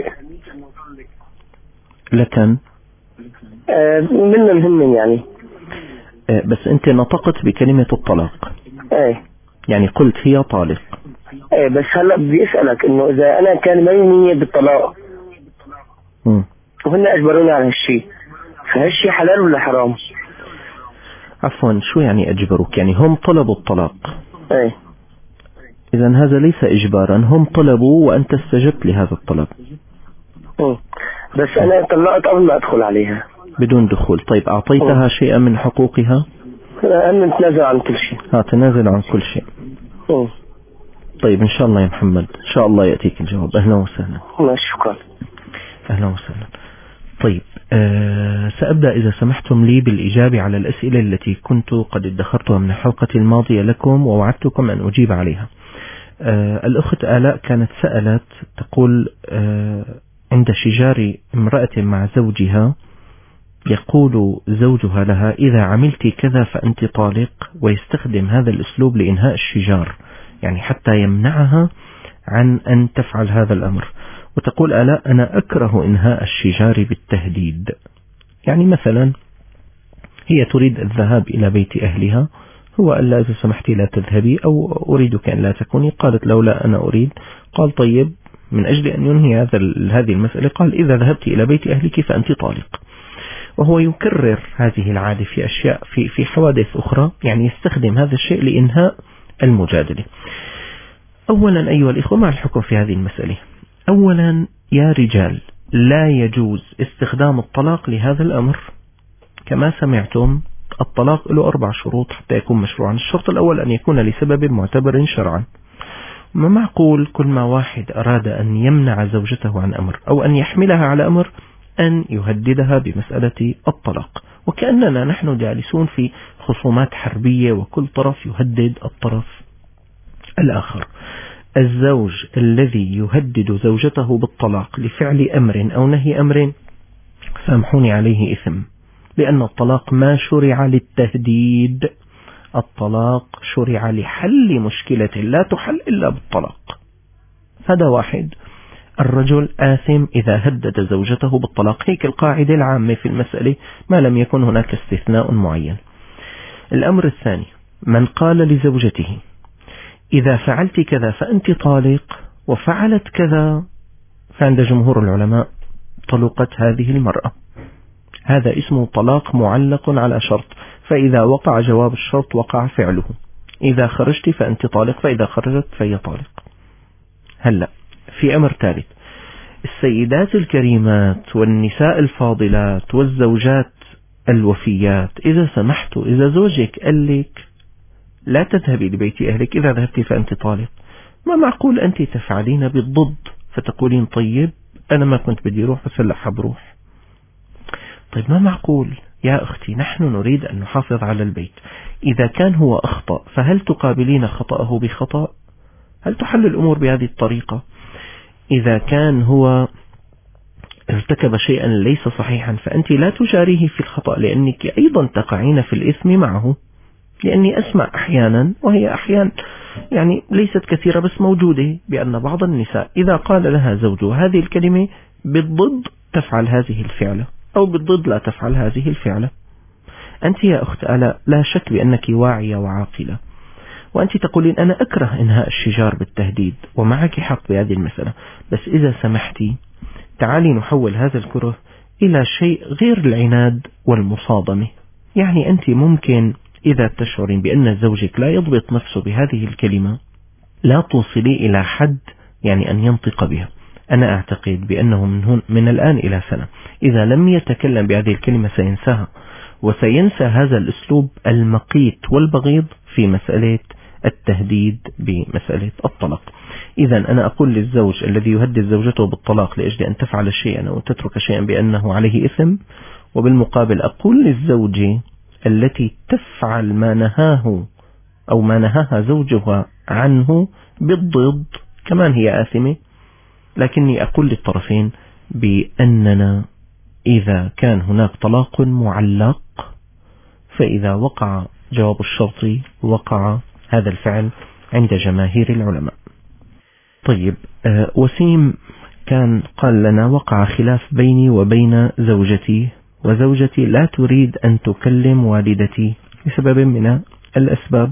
لكن منهم يعني. بس انت نطقت بكلمة الطلاق. ايه يعني قلت هي طالق. ايه بس هلا بدي اسألك انه اذا انا كان معي نية بالطلاق وهن اجبروني على هالشيء، فهالشيء حلال ولا حرام؟ عفوا شو يعني اجبروك؟ يعني هم طلبوا الطلاق. ايه اذا هذا ليس اجبارا، هم طلبوا وانت استجبت لهذا الطلب. بس انا طلقت قبل ما ادخل عليها. بدون دخول. طيب اعطيتها شيئا من حقوقها؟ انا نتنازل عن كل شيء. تنازل عن كل شيء. طيب ان شاء الله يا محمد، ان شاء الله يأتيك الجواب. اهلا وسهلا. شكرا. اهلا وسهلا. طيب سأبدأ إذا سمحتم لي بالإجابة على الأسئلة التي كنت قد ادخرتها من الحلقة الماضية لكم ووعدتكم أن أجيب عليها. الأخت آلاء كانت سألت تقول عند شجار امرأة مع زوجها يقول زوجها لها إذا عملت كذا فأنت طالق، ويستخدم هذا الأسلوب لإنهاء الشجار، يعني حتى يمنعها عن أن تفعل هذا الأمر. وتقول آلاء أنا أكره إنهاء الشجار بالتهديد، يعني مثلا هي تريد الذهاب إلى بيت أهلها، هو قال لا إذا سمحتي لا تذهبي، أو أريدك أن لا تكوني. قالت له لا أنا أريد. قال طيب، من أجل أن ينهي هذه المسألة قال إذا ذهبت إلى بيت أهلك فأنت طالق. وهو يكرر هذه العادة في أشياء في حوادث أخرى، يعني يستخدم هذا الشيء لإنهاء المجادلة. أولا أيها الإخوة مع الحكم في هذه المسألة، أولا يا رجال لا يجوز استخدام الطلاق لهذا الأمر. كما سمعتم الطلاق له 4 شروط حتى يكون مشروعا. الشرط الأول أن يكون لسبب معتبر شرعا. ما معقول كل ما واحد أراد أن يمنع زوجته عن أمر أو أن يحملها على أمر أن يهددها بمسألة الطلاق، وكأننا نحن جالسون في خصومات حربية وكل طرف يهدد الطرف الآخر. الزوج الذي يهدد زوجته بالطلاق لفعل أمر أو نهي أمر سامحوني عليه إثم، لأن الطلاق ما شرع للتهديد، الطلاق شرع لحل مشكلة لا تحل إلا بالطلاق. هذا واحد. الرجل آثم إذا هدد زوجته بالطلاق، هيك القاعدة العامة في المسألة ما لم يكن هناك استثناء معين. الأمر الثاني، من قال لزوجته إذا فعلت كذا فأنت طالق وفعلت كذا، فعند جمهور العلماء طلقت هذه المرأة. هذا اسمه طلاق معلق على شرط، فإذا وقع جواب الشرط وقع فعله. إذا خرجت فأنت طالق، فإذا خرجت فهي طالق. هلأ في أمر ثالث، السيدات الكريمات والنساء الفاضلات والزوجات الوفيات، إذا سمحتوا إذا زوجك قال لك لا تذهبي لبيت أهلك، إذا ذهبت فأنت طالق، ما معقول أنت تفعلين بالضد فتقولين طيب أنا ما كنت بدي أروح بس هلأ حبروح. طيب ما معقول يا أختي، نحن نريد أن نحافظ على البيت. إذا كان هو أخطأ فهل تقابلين خطأه بخطأ؟ هل تحل الأمور بهذه الطريقة؟ إذا كان هو ارتكب شيئا ليس صحيحا فأنت لا تجاريه في الخطأ، لأنك أيضا تقعين في الإثم معه. لأني أسمع أحيانا، وهي أحيان يعني ليست كثيرة بس موجودة، بأن بعض النساء إذا قال لها زوجها هذه الكلمة بالضد تفعل هذه الفعلة، أو بالضد لا تفعل هذه الفعلة. أنت يا أخت آلاء لا شك بأنك واعية وعاقلة، وأنت تقولين أنا أكره إنهاء الشجار بالتهديد، ومعك حق بهذه المسألة، بس إذا سمحتي تعالي نحول هذا الكره إلى شيء غير العناد والمصادمة. يعني أنت ممكن إذا تشعرين بأن زوجك لا يضبط نفسه بهذه الكلمة لا توصلي إلى حد يعني أن ينطق بها. أنا أعتقد بأنه من الآن إلى سنة إذا لم يتكلم بهذه الكلمة سينساها، وسينسى هذا الأسلوب المقيت والبغيض في مسألة التهديد بمسألة الطلاق. إذا أنا أقول للزوج الذي يهدد زوجته بالطلاق لأجل أن تفعل شيئا أو تترك شيئا بأنه عليه إثم، وبالمقابل أقول للزوجة التي تفعل ما نهاه أو ما نهاها زوجها عنه بالضد كمان هي آثمة. لكني أقول للطرفين بأننا إذا كان هناك طلاق معلق فإذا وقع جواب الشرط وقع هذا الفعل عند جماهير العلماء. طيب وسيم كان قال لنا وقع خلاف بيني وبين زوجتي، وزوجتي لا تريد أن تكلم والدتي لسبب من الأسباب،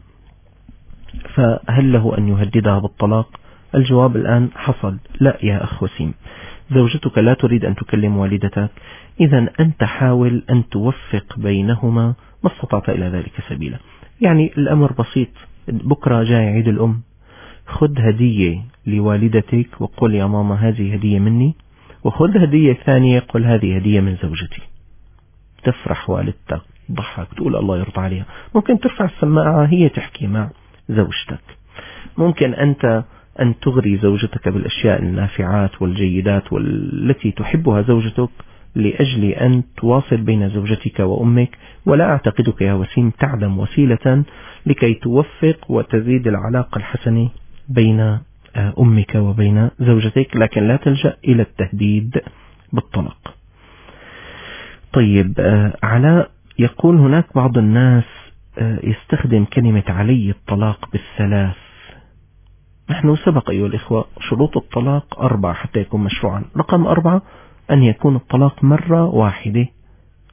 فهل له أن يهددها بالطلاق؟ الجواب الآن حصل لا يا أخ وسيم، زوجتك لا تريد أن تكلم والدتك، إذا أنت حاول أن توفق بينهما ما استطعت إلى ذلك سبيلا. يعني الأمر بسيط، بكرة جاي عيد الأم، خذ هدية لوالدتك وقل يا ماما هذه هدية مني، وخذ هدية ثانية قل هذه هدية من زوجتي. تفرح والدتك، تضحك، تقول الله يرضى عليها. ممكن ترفع السماعة هي تحكي مع زوجتك. ممكن أنت أن تغري زوجتك بالأشياء النافعات والجيدات والتي تحبها زوجتك لأجل أن تواصل بين زوجتك وأمك. ولا أعتقدك يا وسيم تعلم وسيلة لكي توفق وتزيد العلاقة الحسنة بين أمك وبين زوجتك، لكن لا تلجأ إلى التهديد بالطلاق. طيب علاء يقول هناك بعض الناس يستخدم كلمة علي الطلاق بالثلاث. نحن سبق أيها الإخوة شروط الطلاق 4 حتى يكون مشروعا. رقم 4 أن يكون الطلاق مرة واحدة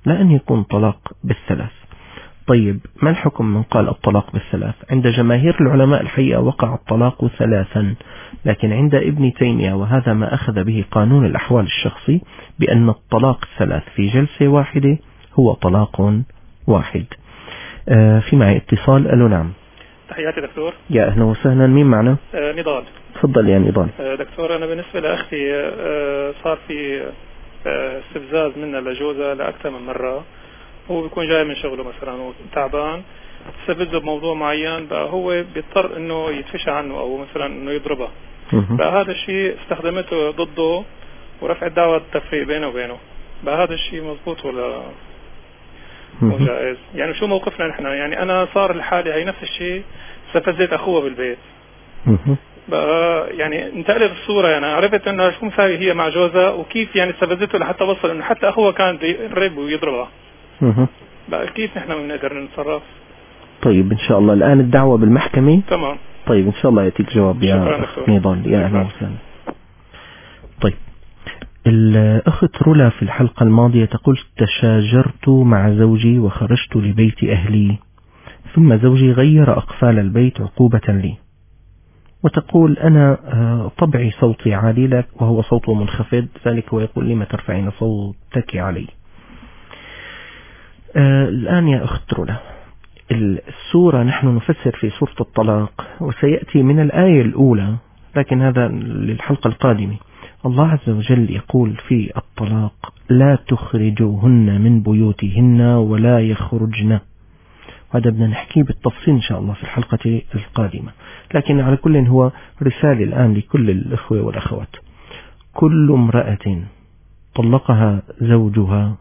لا أن يكون طلاق بالثلاث. طيب ما الحكم من قال الطلاق بالثلاث؟ عند جماهير العلماء الحقيقة وقع الطلاق ثلاثا، لكن عند ابن تيمية، وهذا ما أخذ به قانون الأحوال الشخصي، بأن الطلاق الثلاث في جلسة واحدة هو طلاق واحد. في معي اتصال. ألو نعم. تحياتي دكتور. يا أهلا وسهلا. مين معنا؟ نضال. تفضل يا نضال. دكتور أنا بالنسبة لأختي صار في استفزاز منها لجوزها لأكثر من مرة. هو بيكون جاي من شغله مثلا وتعبان، استفزه بموضوع معين، بقى هو بيضطر انه يتفشى عنه او مثلا انه يضربها. بقى هذا الشيء استخدمته ضده ورفع دعوى التفريق بينه وبينه. بقى هذا الشيء مضبوط ولا مو جائز؟ يعني شو موقفنا نحن؟ يعني انا صار الحالة هي نفس الشيء، استفزت اخوها بالبيت. بقى يعني انتقلت الصورة، يعني عرفت انها شو مساوي هي مع جوزها وكيف يعني استفزته لحتى وصل انه حتى اخوها كان بيقرب ويضربها. بقى كيف نحن بنقدر نتصرف؟ طيب ان شاء الله الان الدعوة بالمحكمة. تمام. طيب ان شاء الله يأتيك جواب يا اخ نضال. يا اهلا وسهلا. طيب الاخت رولا في الحلقة الماضية تقول: تشاجرت مع زوجي وخرجت لبيت اهلي، ثم زوجي غير اقفال البيت عقوبة لي. وتقول: انا طبعي صوتي عالي لك وهو صوته منخفض، ذلك هو يقول: لما ترفعين صوتك علي؟ الآن يا أخت رولا، السورة نحن نفسر في سورة الطلاق، وسيأتي من الآية الأولى، لكن هذا للحلقة القادمة. الله عز وجل يقول في الطلاق: لا تخرجوهن من بيوتهن ولا يخرجن. وهذا بدنا نحكيه بالتفصيل إن شاء الله في الحلقة القادمة، لكن على كل هو رسالة الآن لكل الأخوة والأخوات. كل امرأة طلقها زوجها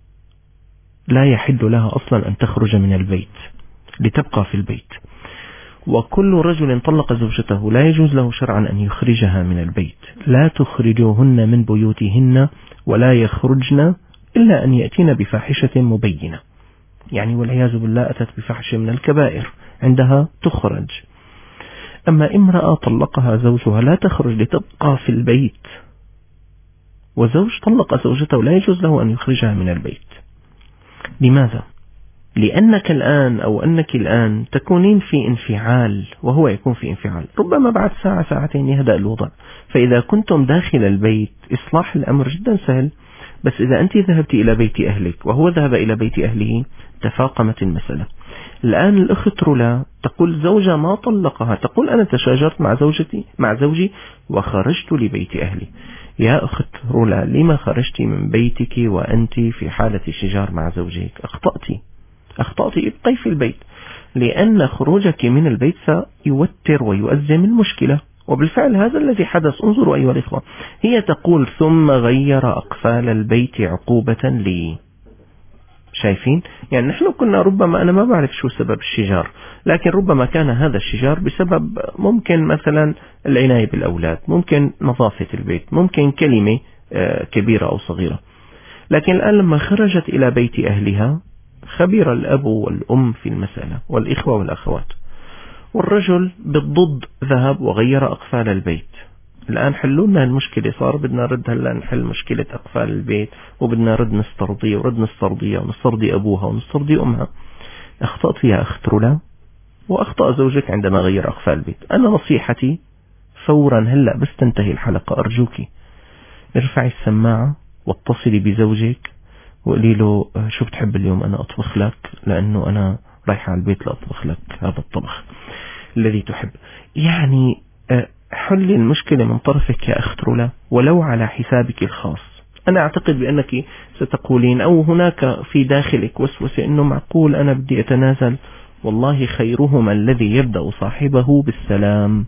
لا يحل لها أصلا أن تخرج من البيت لتبقى في البيت، وكل رجل طلق زوجته لا يجوز له شرعا أن يخرجها من البيت. لا تخرجوهن من بيوتهن ولا يخرجن إلا أن يأتين بفاحشة مبينة، يعني والعياذ بالله أتت بفحش من الكبائر، عندها تخرج. أما امرأة طلقها زوجها لا تخرج لتبقى في البيت، وزوج طلق زوجته لا يجوز له أن يخرجها من البيت. لماذا؟ لأنك الآن أو أنك الآن تكونين في انفعال وهو يكون في انفعال، ربما بعد ساعة ساعتين يهدأ الوضع. فإذا كنتم داخل البيت إصلاح الأمر جدا سهل، بس إذا أنت ذهبت إلى بيت أهلك وهو ذهب إلى بيت أهله تفاقمت المسألة. الآن الأخت رولا تقول زوجها ما طلقها، تقول أنا تشاجرت مع زوجي وخرجت لبيت أهلي. يا أخت رولا، لما خرجت من بيتك وأنت في حالة شجار مع زوجك؟ أخطأت، ابقي في البيت، لأن خروجك من البيت سيوتر ويؤزم المشكلة. وبالفعل هذا الذي حدث. انظروا أيها الإخوة، هي تقول: ثم غير أقفال البيت عقوبة لي. شايفين؟ يعني نحن كنا ربما، أنا ما بعرف شو سبب الشجار، لكن ربما كان هذا الشجار بسبب ممكن مثلا العناية بالأولاد، ممكن نظافة البيت، ممكن كلمة كبيرة أو صغيرة. لكن الآن لما خرجت إلى بيت أهلها خبر الأب والأم في المسألة والإخوة والأخوات، والرجل بالضد ذهب وغير أقفال البيت. الآن حلونا المشكلة، صار بدنا نرد هلا نحل مشكلة أقفال البيت، وبدنا نرد نسترضيه ونسترضي أبوها ونسترضي أمها. أخطأت يا أخت رولا، وأخطأ زوجك عندما غير أقفال البيت. أنا نصيحتي فورا هلا بس تنتهي الحلقة أرجوك ارفعي السماعة واتصلي بزوجك وقولي له: شو بتحب اليوم أنا أطبخ لك، لأنه أنا رايحة على البيت لأطبخ لك هذا الطبخ الذي تحب. يعني حل المشكلة من طرفك يا أخت رولا ولو على حسابك الخاص. أنا أعتقد بأنك ستقولين أو هناك في داخلك وسوسة أنه معقول أنا بدي أتنازل. والله خيرهما الذي يبدأ صاحبه بالسلام.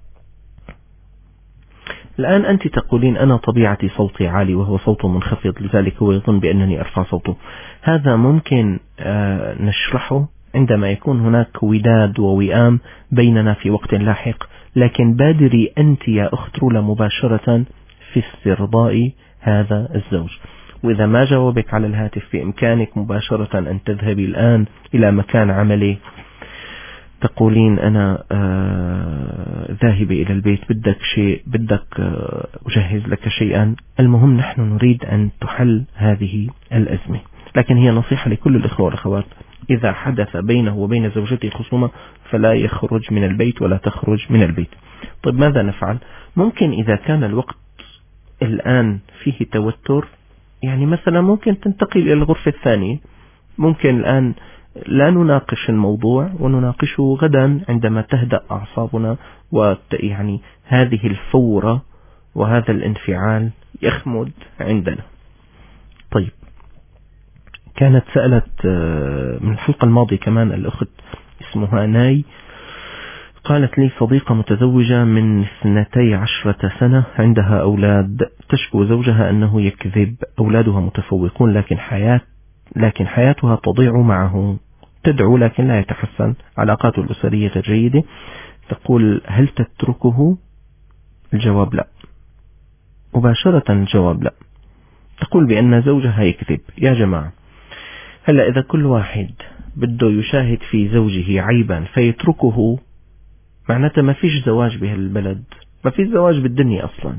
الآن أنت تقولين أنا طبيعتي صوتي عالي وهو صوته منخفض، لذلك هو يظن بأنني أرفع صوته. هذا ممكن نشرحه عندما يكون هناك وداد ووئام بيننا في وقت لاحق، لكن بادري أنت يا أخت رولا مباشرة في استرضاء هذا الزوج. وإذا ما جاوبك على الهاتف بإمكانك مباشرة أن تذهبي الآن إلى مكان عملي، تقولين أنا ذاهبة إلى البيت، بدك شيء، بدك أجهز لك شيئا. المهم نحن نريد أن تحل هذه الأزمة. لكن هي نصيحة لكل الإخوة والأخوات، إذا حدث بينه وبين زوجته خصومة فلا يخرج من البيت ولا تخرج من البيت. طيب ماذا نفعل؟ ممكن إذا كان الوقت الآن فيه توتر، يعني مثلا ممكن تنتقل إلى الغرفة الثانية، ممكن الآن لا نناقش الموضوع ونناقشه غدا عندما تهدأ أعصابنا، ويعني هذه الفورة وهذا الانفعال يخمد عندنا. طيب كانت سألت من الحلقة الماضية كمان الأخت اسمها ناي، قالت لي صديقة متزوجة من 12 سنة عندها أولاد، تشكو زوجها أنه يكذب، أولادها متفوقون لكن حياتها تضيع معه، تدعو لكن لا يتحسن، علاقاته الأسرية جيدة. تقول هل تتركه؟ الجواب لا، مباشرة الجواب لا. تقول بأن زوجها يكذب. يا جماعة، هلا إذا كل واحد بده يشاهد في زوجه عيبا فيتركه، معناته ما فيش زواج بهالبلد، ما فيش زواج بالدنيا أصلا.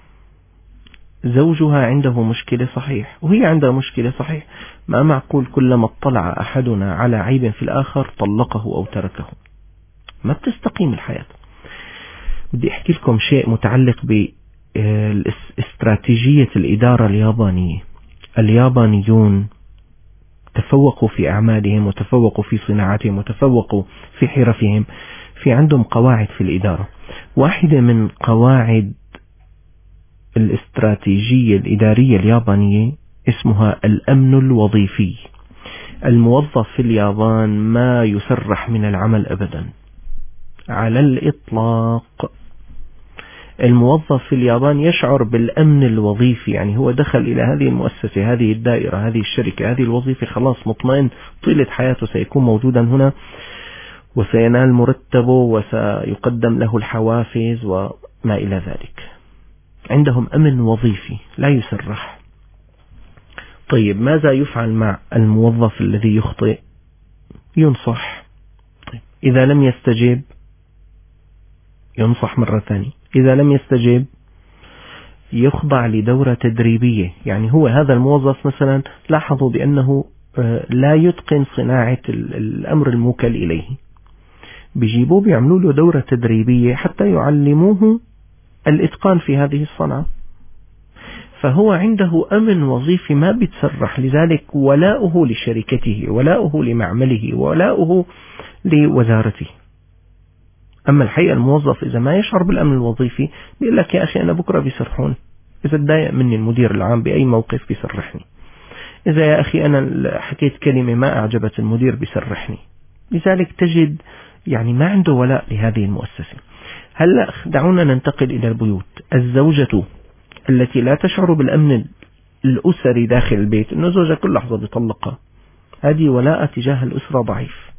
زوجها عنده مشكلة صحيح وهي عندها مشكلة صحيح، ما معقول كلما اطلع أحدنا على عيب في الآخر طلقه أو تركه، ما بتستقيم الحياة. بدي أحكي لكم شيء متعلق باستراتيجية الإدارة اليابانية. اليابانيون تفوقوا في أعمالهم وتفوقوا في صناعاتهم وتفوقوا في حرفهم، في عندهم قواعد في الإدارة. واحدة من قواعد الاستراتيجية الإدارية اليابانية اسمها الأمن الوظيفي. الموظف في اليابان ما يسرح من العمل أبدا على الإطلاق. الموظف في اليابان يشعر بالأمن الوظيفي، يعني هو دخل إلى هذه المؤسسة، هذه الدائرة، هذه الشركة، هذه الوظيفة، خلاص مطمئن طيلة حياته سيكون موجودا هنا وسينال مرتبه وسيقدم له الحوافز وما إلى ذلك. عندهم أمن وظيفي لا يسرح. طيب ماذا يفعل مع الموظف الذي يخطئ؟ ينصح. طيب إذا لم يستجب ينصح مرة ثانية، إذا لم يستجب يخضع لدورة تدريبية. يعني هو هذا الموظف مثلا لاحظوا بأنه لا يتقن صناعة الأمر الموكل إليه، بيجيبوه بيعملوا له دورة تدريبية حتى يعلموه الإتقان في هذه الصنعة، فهو عنده أمن وظيفي ما بيتسرح. لذلك ولاؤه لشركته، ولاؤه لمعمله، ولاؤه لوزارته. أما الحقيقة الموظف إذا ما يشعر بالأمن الوظيفي بيقول لك يا أخي أنا بكرة بيسرحون، إذا تضايق مني المدير العام بأي موقف بيسرحني، إذا يا أخي أنا حكيت كلمة ما أعجبت المدير بيسرحني. لذلك تجد يعني ما عنده ولاء لهذه المؤسسة. هلأ دعونا ننتقل إلى البيوت. الزوجة التي لا تشعر بالأمن الأسري داخل البيت، إنه زوجها كل لحظة بيطلقها، هذه ولاء تجاه الأسرة ضعيف.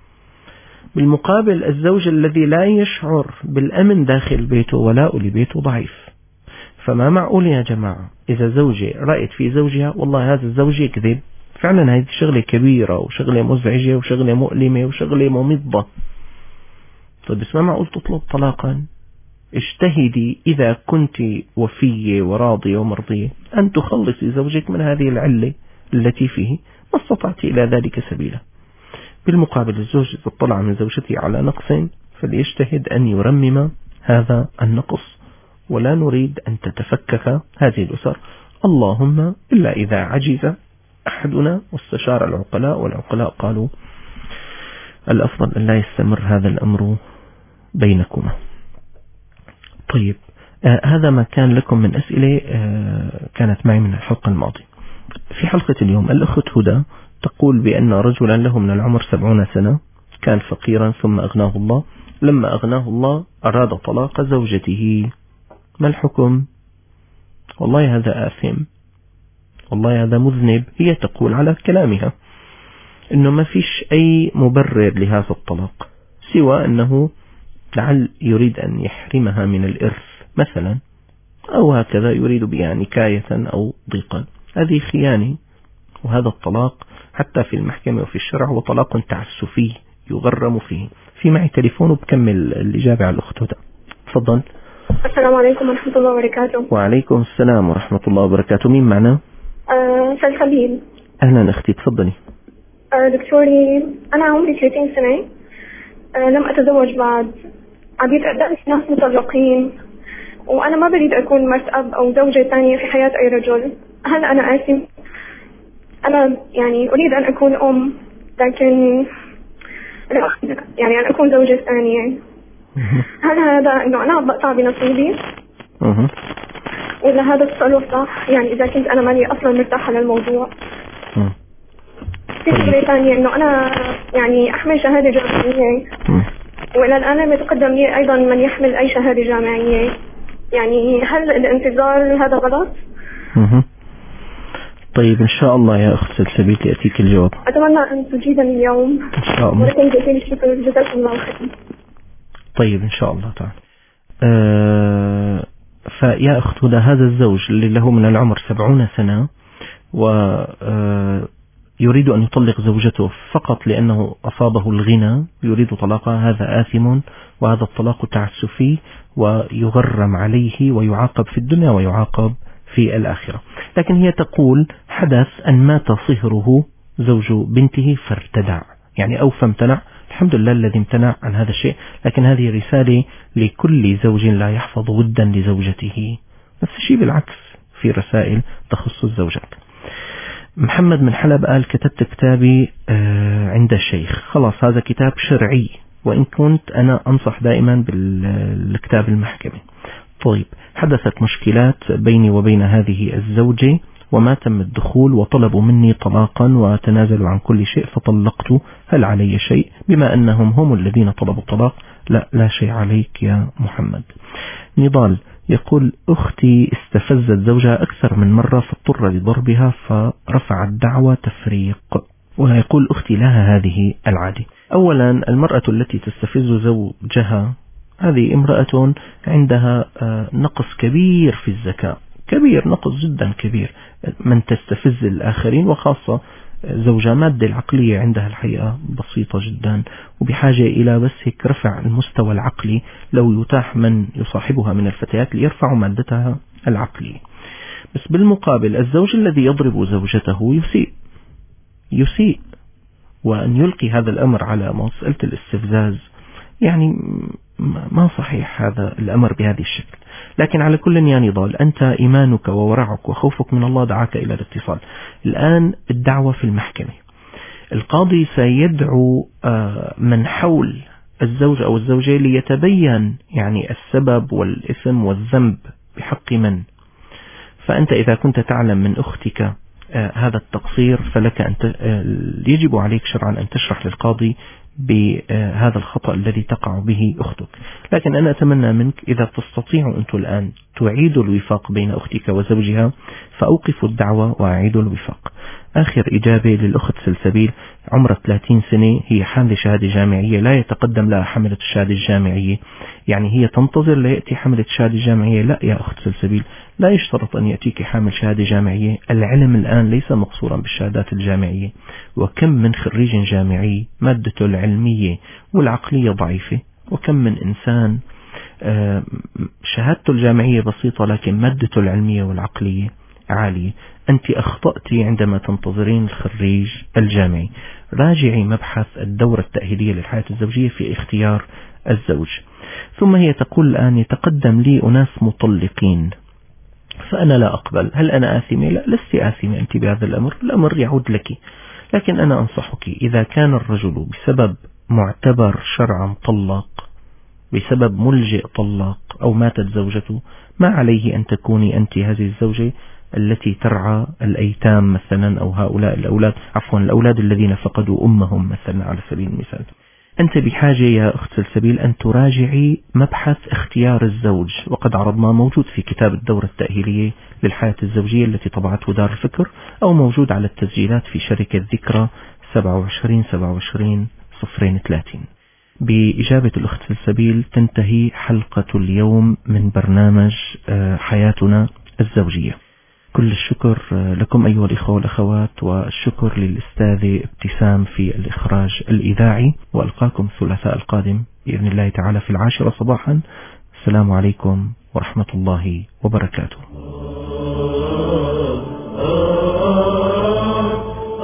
بالمقابل الزوج الذي لا يشعر بالأمن داخل بيته ولاء لبيته ضعيف. فما معقول يا جماعة إذا زوجة رأيت في زوجها والله هذا الزوج يكذب، فعلا هذه شغلة كبيرة وشغلة مزعجة وشغلة مؤلمة وشغلة ممضة. طيب بس ما معقول تطلب طلاقا. اجتهدي إذا كنت وفية وراضية ومرضية أن تخلصي زوجك من هذه العلة التي فيه، ما استطعت إلى ذلك سبيلا. بالمقابل الزوج إذا اطلع من زوجته على نقص فليجتهد أن يرمم هذا النقص، ولا نريد أن تتفكك هذه الأسر، اللهم إلا إذا عجز أحدنا واستشار العقلاء، والعقلاء قالوا الأفضل أن لا يستمر هذا الأمر بينكما. طيب هذا ما كان لكم من أسئلة كانت معي من الحلقة الماضية. في حلقة اليوم الأخت هدى تقول بأن رجلا له من العمر 70 سنة كان فقيرا ثم أغناه الله، لما أغناه الله أراد طلاق زوجته، ما الحكم؟ والله هذا آثم، والله هذا مذنب. هي تقول على كلامها إنه ما فيش أي مبرر لهذا الطلاق سوى أنه لعل يريد أن يحرمها من الإرث مثلا، أو هكذا يريد بها نكاية أو ضيقا. هذه خيانة، وهذا الطلاق حتى في المحكمة وفي الشرع هو طلاق تعسفي يغرم فيه. في معي تليفون وبكمل الإجابة على الأخت هدى. تفضل. السلام عليكم ورحمة الله وبركاته. وعليكم السلام ورحمة الله وبركاته. مين معنا؟ سلسبيل. أهلا أختي، تفضلي. دكتوري، أنا عمري 30 سنة، لم أتزوج بعد. عديد قدام ناس مطلقين، وأنا ما بريد أكون مرت أب أو زوجة ثانية في حياة أي رجل. هل أنا آثم؟ أنا يعني أريد أن أكون أم، لكن يعني أن أكون زوجة ثانية. هل هذا إنه أنا بقطع بنصيبي؟ ولا هذا التصرف صح؟ يعني إذا كنت أنا ماني أصلا مرتاحة للموضوع. في شغلة ثانية إنه أنا يعني أحمل شهادة جامعية، وإلى الآن لم يتقدم لي أيضا من يحمل أي شهادة جامعية. يعني هل الانتظار هذا غلط؟ طيب إن شاء الله يا أخت سلسبيل يأتيك الجواب. أتمنى أن تجيبني اليوم إن شاء الله. ولكن جزيل الشكر، جزاكم الله خير. طيب إن شاء الله تعالى. فيا أخت هدى، هذا الزوج اللي له من العمر 70 سنة ويريد أن يطلق زوجته فقط لأنه أصابه الغنى، يريد طلاقها، هذا آثم، وهذا الطلاق تعسفي ويغرم عليه ويعاقب في الدنيا ويعاقب في الآخرة. لكن هي تقول حدث أن مات صهره زوج بنته فارتدع، يعني أو فامتنع. الحمد لله الذي امتنع عن هذا الشيء، لكن هذه رسالة لكل زوج لا يحفظ ودا لزوجته. نفس الشيء بالعكس في رسائل تخص الزوجات. محمد من حلب قال كتبت كتابي عند الشيخ، خلاص هذا كتاب شرعي، وإن كنت أنا أنصح دائما بالكتاب المحكمي. طيب، حدثت مشكلات بيني وبين هذه الزوجة وما تم الدخول، وطلبوا مني طلاقا وتنازلوا عن كل شيء فطلقت، هل علي شيء؟ بما أنهم هم الذين طلبوا الطلاق، لا شيء عليك يا محمد. نضال يقول أختي استفزت زوجها أكثر من مرة فاضطر لضربها فرفع الدعوى تفريق. ويقول أختي لها هذه العادة. أولا، المرأة التي تستفز زوجها هذه امرأة عندها نقص كبير في الذكاء، كبير، نقص جدا كبير. من تستفز الآخرين وخاصة زوجة، مادة العقلية عندها الحقيقة بسيطة جدا، وبحاجة إلى بس هيك رفع المستوى العقلي. لو يتاح من يصاحبها من الفتيات ليرفعوا مادتها العقلية. بس بالمقابل الزوج الذي يضرب زوجته يسيء، وأن يلقي هذا الأمر على مسألة الاستفزاز يعني ما صحيح هذا الأمر بهذه الشكل. لكن على كل يا نضال، أنت إيمانك وورعك وخوفك من الله دعاك إلى الاتصال. الآن الدعوة في المحكمة، القاضي سيدعو من حول الزوج أو الزوجة ليتبين يعني السبب والإثم والذنب بحق من. فأنت إذا كنت تعلم من أختك هذا التقصير فلك أن يجب عليك شرعا أن تشرح للقاضي بهذا الخطأ الذي تقع به أختك. لكن أنا أتمنى منك إذا تستطيعوا أنتم الآن تعيدوا الوفاق بين أختك وزوجها فأوقفوا الدعوة وأعيدوا الوفاق. آخر إجابة للأخت سلسبيل، عمرها 30 سنة، هي حاملة شهادة جامعية، لا يتقدم لها حملة الشهادة الجامعية، يعني هي تنتظر ليأتي حملة الشهادة الجامعية. لا يا أخت سلسبيل، لا يشترط أن يأتيك حامل شهادة جامعية. العلم الآن ليس مقصورا بالشهادات الجامعية، وكم من خريج جامعي مادته العلمية والعقلية ضعيفة، وكم من إنسان شهادته الجامعية بسيطة لكن مادته العلمية والعقلية عالية. أنت أخطأت عندما تنتظرين الخريج الجامعي. راجعي مبحث الدورة التأهيلية للحياة الزوجية في اختيار الزوج. ثم هي تقول الآن يتقدم لي أناس مطلقين فأنا لا أقبل، هل أنا آثمة؟ لا، لست آثمة أنت بهذا الأمر، الأمر يعود لك. لكن أنا أنصحك إذا كان الرجل بسبب معتبر شرعا طلق، بسبب ملجئ طلق، أو ماتت زوجته، ما عليه أن تكوني أنت هذه الزوجة التي ترعى الأيتام مثلا، أو هؤلاء الأولاد الذين فقدوا أمهم مثلا على سبيل المثال. أنت بحاجة يا أخت سلسبيل أن تراجعي مبحث اختيار الزوج، وقد عرضنا موجود في كتاب الدورة التأهيلية للحياة الزوجية التي طبعته دار الفكر، أو موجود على التسجيلات في شركة ذكرى 27/27/030. بإجابة الأخت سلسبيل تنتهي حلقة اليوم من برنامج حياتنا الزوجية. كل الشكر لكم أيها الإخوة والأخوات، والشكر للأستاذة ابتسام في الإخراج الإذاعي، وألقاكم الثلاثاء القادم بإذن الله تعالى في 10 صباحا. السلام عليكم ورحمة الله وبركاته.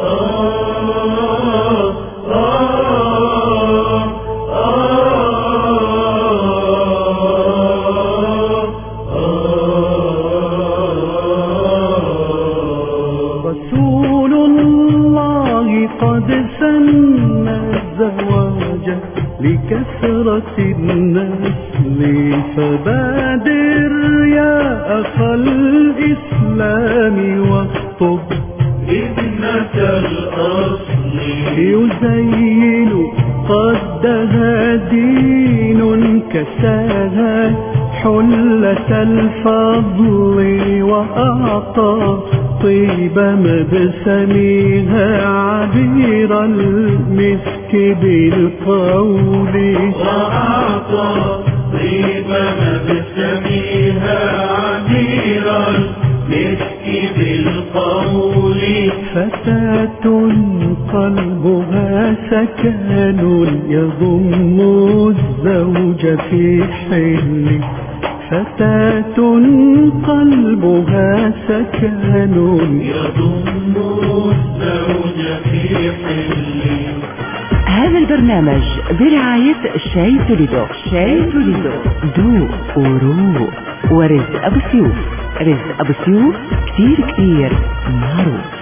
فبادر يا أخا الإسلام واخطب ابنة الأصل يزين قدها دين كساها حلة الفضل وأعطى طيب مبسمها عبير المسك بالقول وأعطى طيب مبسمها عبير المسك بالقول فتاة قلبها سكن يضم الزوج في حل فتاة قلبها سكن يضم الزوج في حل. هذا البرنامج برعاية شاي توليدو. شاي توليدو ذوق وروق. ورزق أبو سيوف. رزق أبو سيوف كتير معروف.